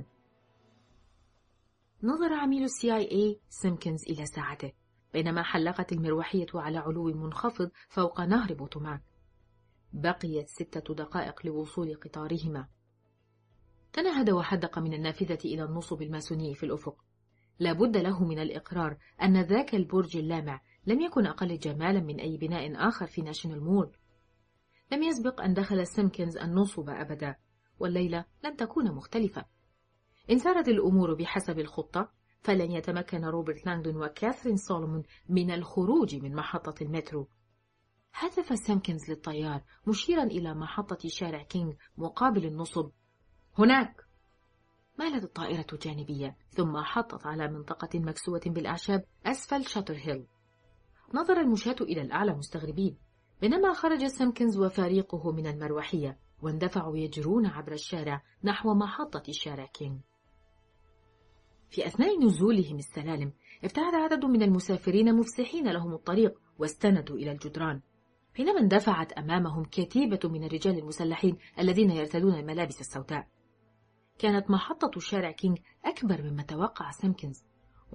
نظر عميل CIA سيمكنز إلى ساعته بينما حلقت المروحية على علو منخفض فوق نهر بوتوماك. بقيت 6 دقائق لوصول قطارهما. تنهد وحدق من النافذة إلى النصب الماسوني في الأفق. لا بد له من الإقرار أن ذاك البرج اللامع لم يكن أقل جمالا من أي بناء آخر في ناشونال مول. لم يسبق أن دخل سيمكنز النصب أبدا، والليلة لن تكون مختلفة. إن سارت الأمور بحسب الخطة فلن يتمكن روبرت لانغدون وكاثرين سولومون من الخروج من محطة المترو. هتف سيمكنز للطيار مشيرا إلى محطة شارع كينغ مقابل النصب. هناك. مالت الطائرة جانبيا ثم حطت على منطقة مكسوة بالأعشاب أسفل شاتر هيل. نظر المشاة إلى الأعلى مستغربين، بينما خرج سيمكنز وفريقه من المروحية واندفعوا يجرون عبر الشارع نحو محطة شارع كينغ. في أثناء نزولهم السلالم ابتعد عدد من المسافرين مفسحين لهم الطريق واستندوا إلى الجدران، حينما اندفعت أمامهم كتيبة من الرجال المسلحين الذين يرتدون الملابس السوداء. كانت محطة شارع كينغ أكبر مما توقع سيمكنز،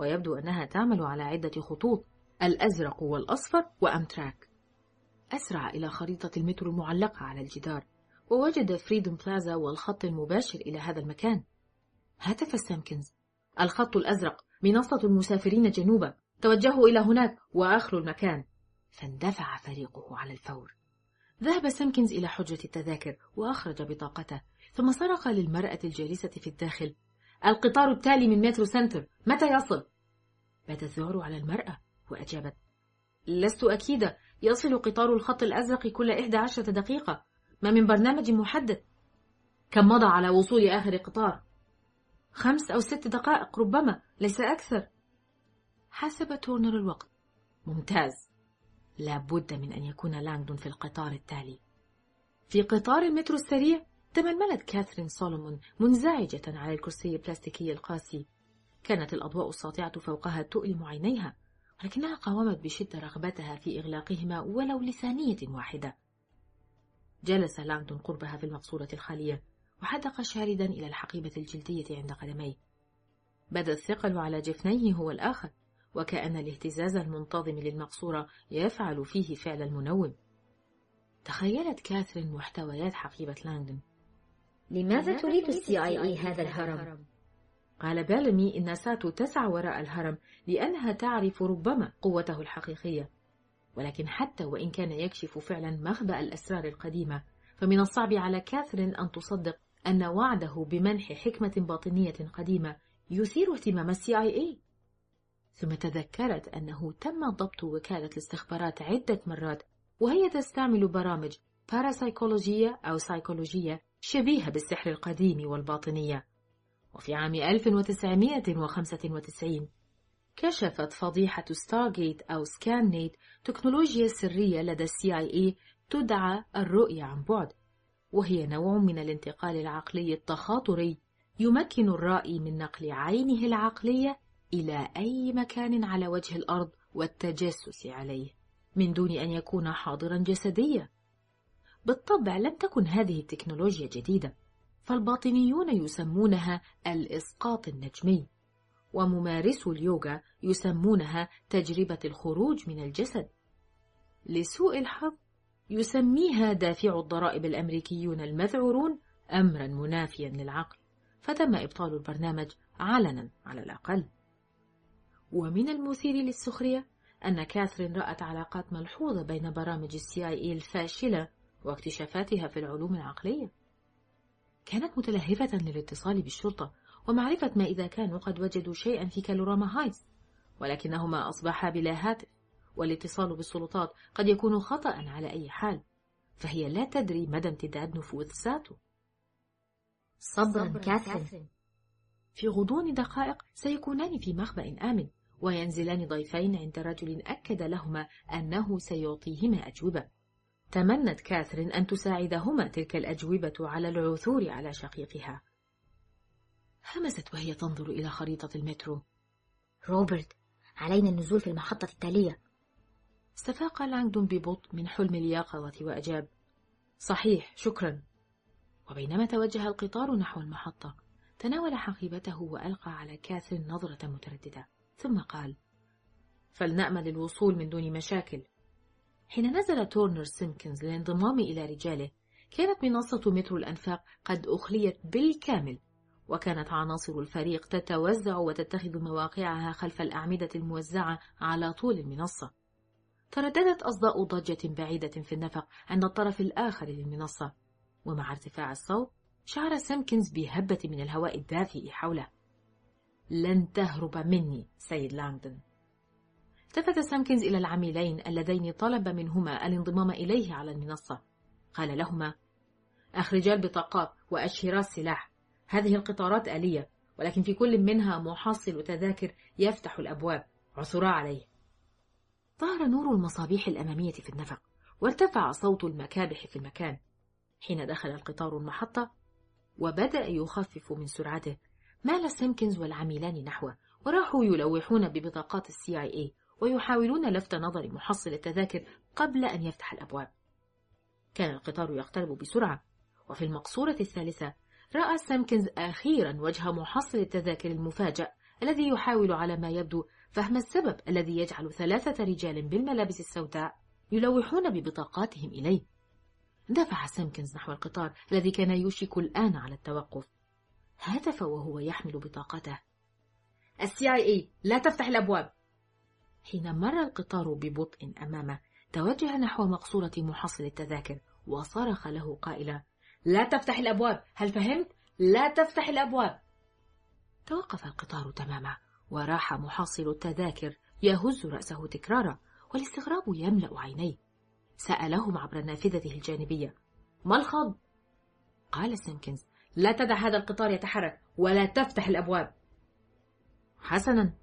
ويبدو أنها تعمل على عدة خطوط، الأزرق والأصفر وأمتراك. أسرع إلى خريطة المترو المعلقة على الجدار، ووجد فريدوم بلازا والخط المباشر إلى هذا المكان. هتف سامكنز: الخط الأزرق، منصة المسافرين جنوبا، توجهوا إلى هناك وأخلوا المكان. فاندفع فريقه على الفور. ذهب سامكنز إلى حجرة التذاكر وأخرج بطاقته، ثم صرخ للمرأة الجالسة في الداخل: القطار التالي من مترو سنتر، متى يصل؟ بدا الذعر على المرأة وأجابت: لست أكيدة، يصل قطار الخط الأزرق كل 11 دقيقة، ما من برنامج محدد. كم مضى على وصول آخر قطار؟ 5 أو 6 دقائق ربما، ليس أكثر. حسب تورنر الوقت. ممتاز، لا بد من أن يكون لانغدون في القطار التالي. في قطار المترو السريع تململت كاثرين سولومون منزعجة على الكرسي البلاستيكي القاسي. كانت الأضواء الساطعة فوقها تؤلم عينيها، ولكنها قاومت بشدة رغبتها في إغلاقهما ولو لثانية واحدة. جلس لانغدون قربها في المقصورة الخالية، وحدق شاردا إلى الحقيبة الجلدية عند قدميه. بدا الثقل على جفنيه هو الآخر، وكأن الاهتزاز المنتظم للمقصورة يفعل فيه فعل المنوم. تخيلت كاثرين محتويات حقيبة لانغدون. لماذا تريد CIA هذا الهرم؟ قال بيلمي إن ساتو تسعى وراء الهرم لأنها تعرف ربما قوته الحقيقية، ولكن حتى وإن كان يكشف فعلا مخبأ الأسرار القديمة، فمن الصعب على كاثرين أن تصدق أن وعده بمنح حكمة باطنية قديمة يثير اهتمام CIA. ثم تذكرت أنه تم ضبط وكالة الاستخبارات عدة مرات، وهي تستعمل برامج باراسايكولوجية أو سايكولوجية شبيهة بالسحر القديم والباطنية. وفي عام 1995 كشفت فضيحة ستارغيت أو سكانيت تكنولوجيا سرية لدى CIA تدعى الرؤية عن بعد، وهي نوع من الانتقال العقلي التخاطري يمكن الرائي من نقل عينه العقلية إلى أي مكان على وجه الأرض والتجسس عليه من دون أن يكون حاضرا جسديا. بالطبع لم تكن هذه التكنولوجيا جديدة، فالباطنيون يسمونها الإسقاط النجمي، وممارسو اليوغا يسمونها تجربة الخروج من الجسد. لسوء الحظ يسميها دافع الضرائب الأمريكيون المذعورون أمرا منافيا للعقل، فتم إبطال البرنامج علنا على الأقل. ومن المثير للسخرية أن كاثرين رأت علاقات ملحوظة بين برامج CIA الفاشلة واكتشافاتها في العلوم العقلية. كانت متلهفة للاتصال بالشرطة ومعرفة ما إذا كانوا قد وجدوا شيئا في كالوراما هايتس، ولكنهما أصبحا بلا هاتف، والاتصال بالسلطات قد يكون خطأ على أي حال، فهي لا تدري مدى امتداد نفوذ ساتو. صبرا كاثرين. في غضون دقائق سيكونان في مخبأ آمن، وينزلان ضيفين عند رجل أكد لهما أنه سيعطيهما أجوبة. تمنت كاثرين أن تساعدهما تلك الأجوبة على العثور على شقيقها. همست وهي تنظر إلى خريطة المترو. روبرت، علينا النزول في المحطة التالية. استفاق لانغدون ببطء من حلم اليقظة وأجاب: صحيح، شكرا. وبينما توجه القطار نحو المحطة تناول حقيبته وألقى على كاثرين نظرة مترددة، ثم قال: فلنأمل الوصول من دون مشاكل. حين نزل تورنر سيمكنز للانضمام إلى رجاله كانت منصة مترو الأنفاق قد أخليت بالكامل، وكانت عناصر الفريق تتوزع وتتخذ مواقعها خلف الأعمدة الموزعة على طول المنصة. ترددت أصداء ضجة بعيدة في النفق عند الطرف الآخر للمنصة، ومع ارتفاع الصوت شعر سيمكنز بهبة من الهواء الدافئ حوله. لن تهرب مني سيد لانغدون. التفت سيمكنز إلى العميلين اللذين طلب منهما الانضمام إليه على المنصة. قال لهما: أخرجا البطاقات وأشهرا السلاح. هذه القطارات آلية، ولكن في كل منها محصل تذاكر يفتح الأبواب، عثرا عليه. ظهر نور المصابيح الأمامية في النفق، وارتفع صوت المكابح في المكان. حين دخل القطار المحطة وبدأ يخفف من سرعته، مال سيمكنز والعميلان نحوه، وراحوا يلوحون ببطاقات CIA ويحاولون لفت نظر محصل التذاكر قبل أن يفتح الأبواب. كان القطار يقترب بسرعة، وفي المقصورة الثالثة رأى سيمكنز أخيرا وجه محصل التذاكر المفاجأ الذي يحاول على ما يبدو فهم السبب الذي يجعل 3 رجال بالملابس السوداء يلوحون ببطاقاتهم إليه. دفع سامكنز نحو القطار الذي كان يوشك الآن على التوقف. هاتف وهو يحمل بطاقته: CIA، لا تفتح الأبواب. حين مر القطار ببطء أمامه توجه نحو مقصورة محصل التذاكر وصرخ له قائلا: لا تفتح الأبواب، هل فهمت؟ لا تفتح الأبواب. توقف القطار تماما وراح محصل التذاكر يهز رأسه تكرارا والاستغراب يملأ عينيه. سألهم عبر نافذته الجانبية: ما الخض؟ قال سامكنز: لا تدع هذا القطار يتحرك ولا تفتح الأبواب. حسنا،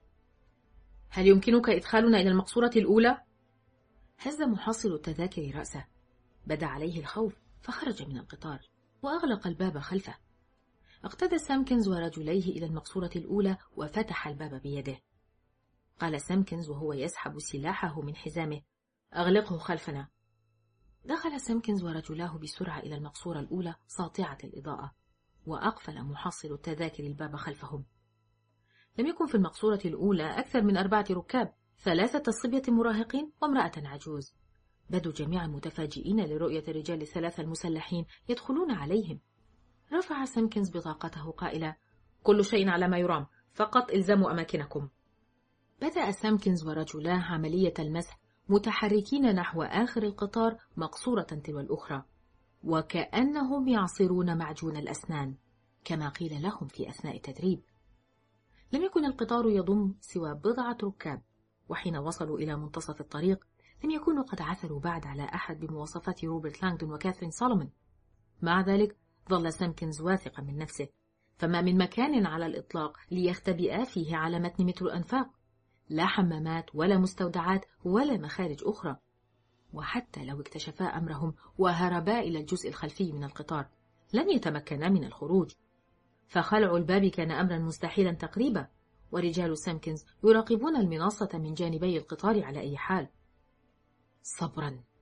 هل يمكنك إدخالنا إلى المقصورة الأولى؟ هز محصل التذاكر رأسه. بدا عليه الخوف فخرج من القطار وأغلق الباب خلفه. اقتدى سامكنز ورجليه إلى المقصورة الأولى وفتح الباب بيده. قال سامكنز وهو يسحب سلاحه من حزامه: أغلقه خلفنا. دخل سامكنز ورجلاه بسرعة إلى المقصورة الأولى ساطعة الإضاءة، وأقفل محصل التذاكر الباب خلفهم. لم يكن في المقصورة الأولى أكثر من 4 ركاب، 3 صبية مراهقين وامرأة عجوز. بدوا جميعا متفاجئين لرؤية الرجال ال3 المسلحين يدخلون عليهم. رفع سامكنز بطاقته قائلا: كل شيء على ما يرام، فقط إلزموا أماكنكم. بدأ سامكنز ورجلاه عملية المسح متحركين نحو آخر القطار مقصورة تلو الأخرى، وكأنهم يعصرون معجون الأسنان كما قيل لهم في أثناء التدريب. لم يكن القطار يضم سوى 1 ركاب، وحين وصلوا إلى منتصف الطريق لم يكونوا قد عثروا بعد على أحد بمواصفات روبرت لانغدون وكاثرين سولومون. مع ذلك ظل سامكنز واثقا من نفسه، فما من مكان على الإطلاق ليختبئا فيه على متن مترو الأنفاق، لا حمامات ولا مستودعات ولا مخارج أخرى. وحتى لو اكتشفا أمرهم وهربا إلى الجزء الخلفي من القطار لن يتمكنا من الخروج، فخلع الباب كان أمرا مستحيلا تقريبا، ورجال سامكنز يراقبون المنصة من جانبي القطار على أي حال. صبرا،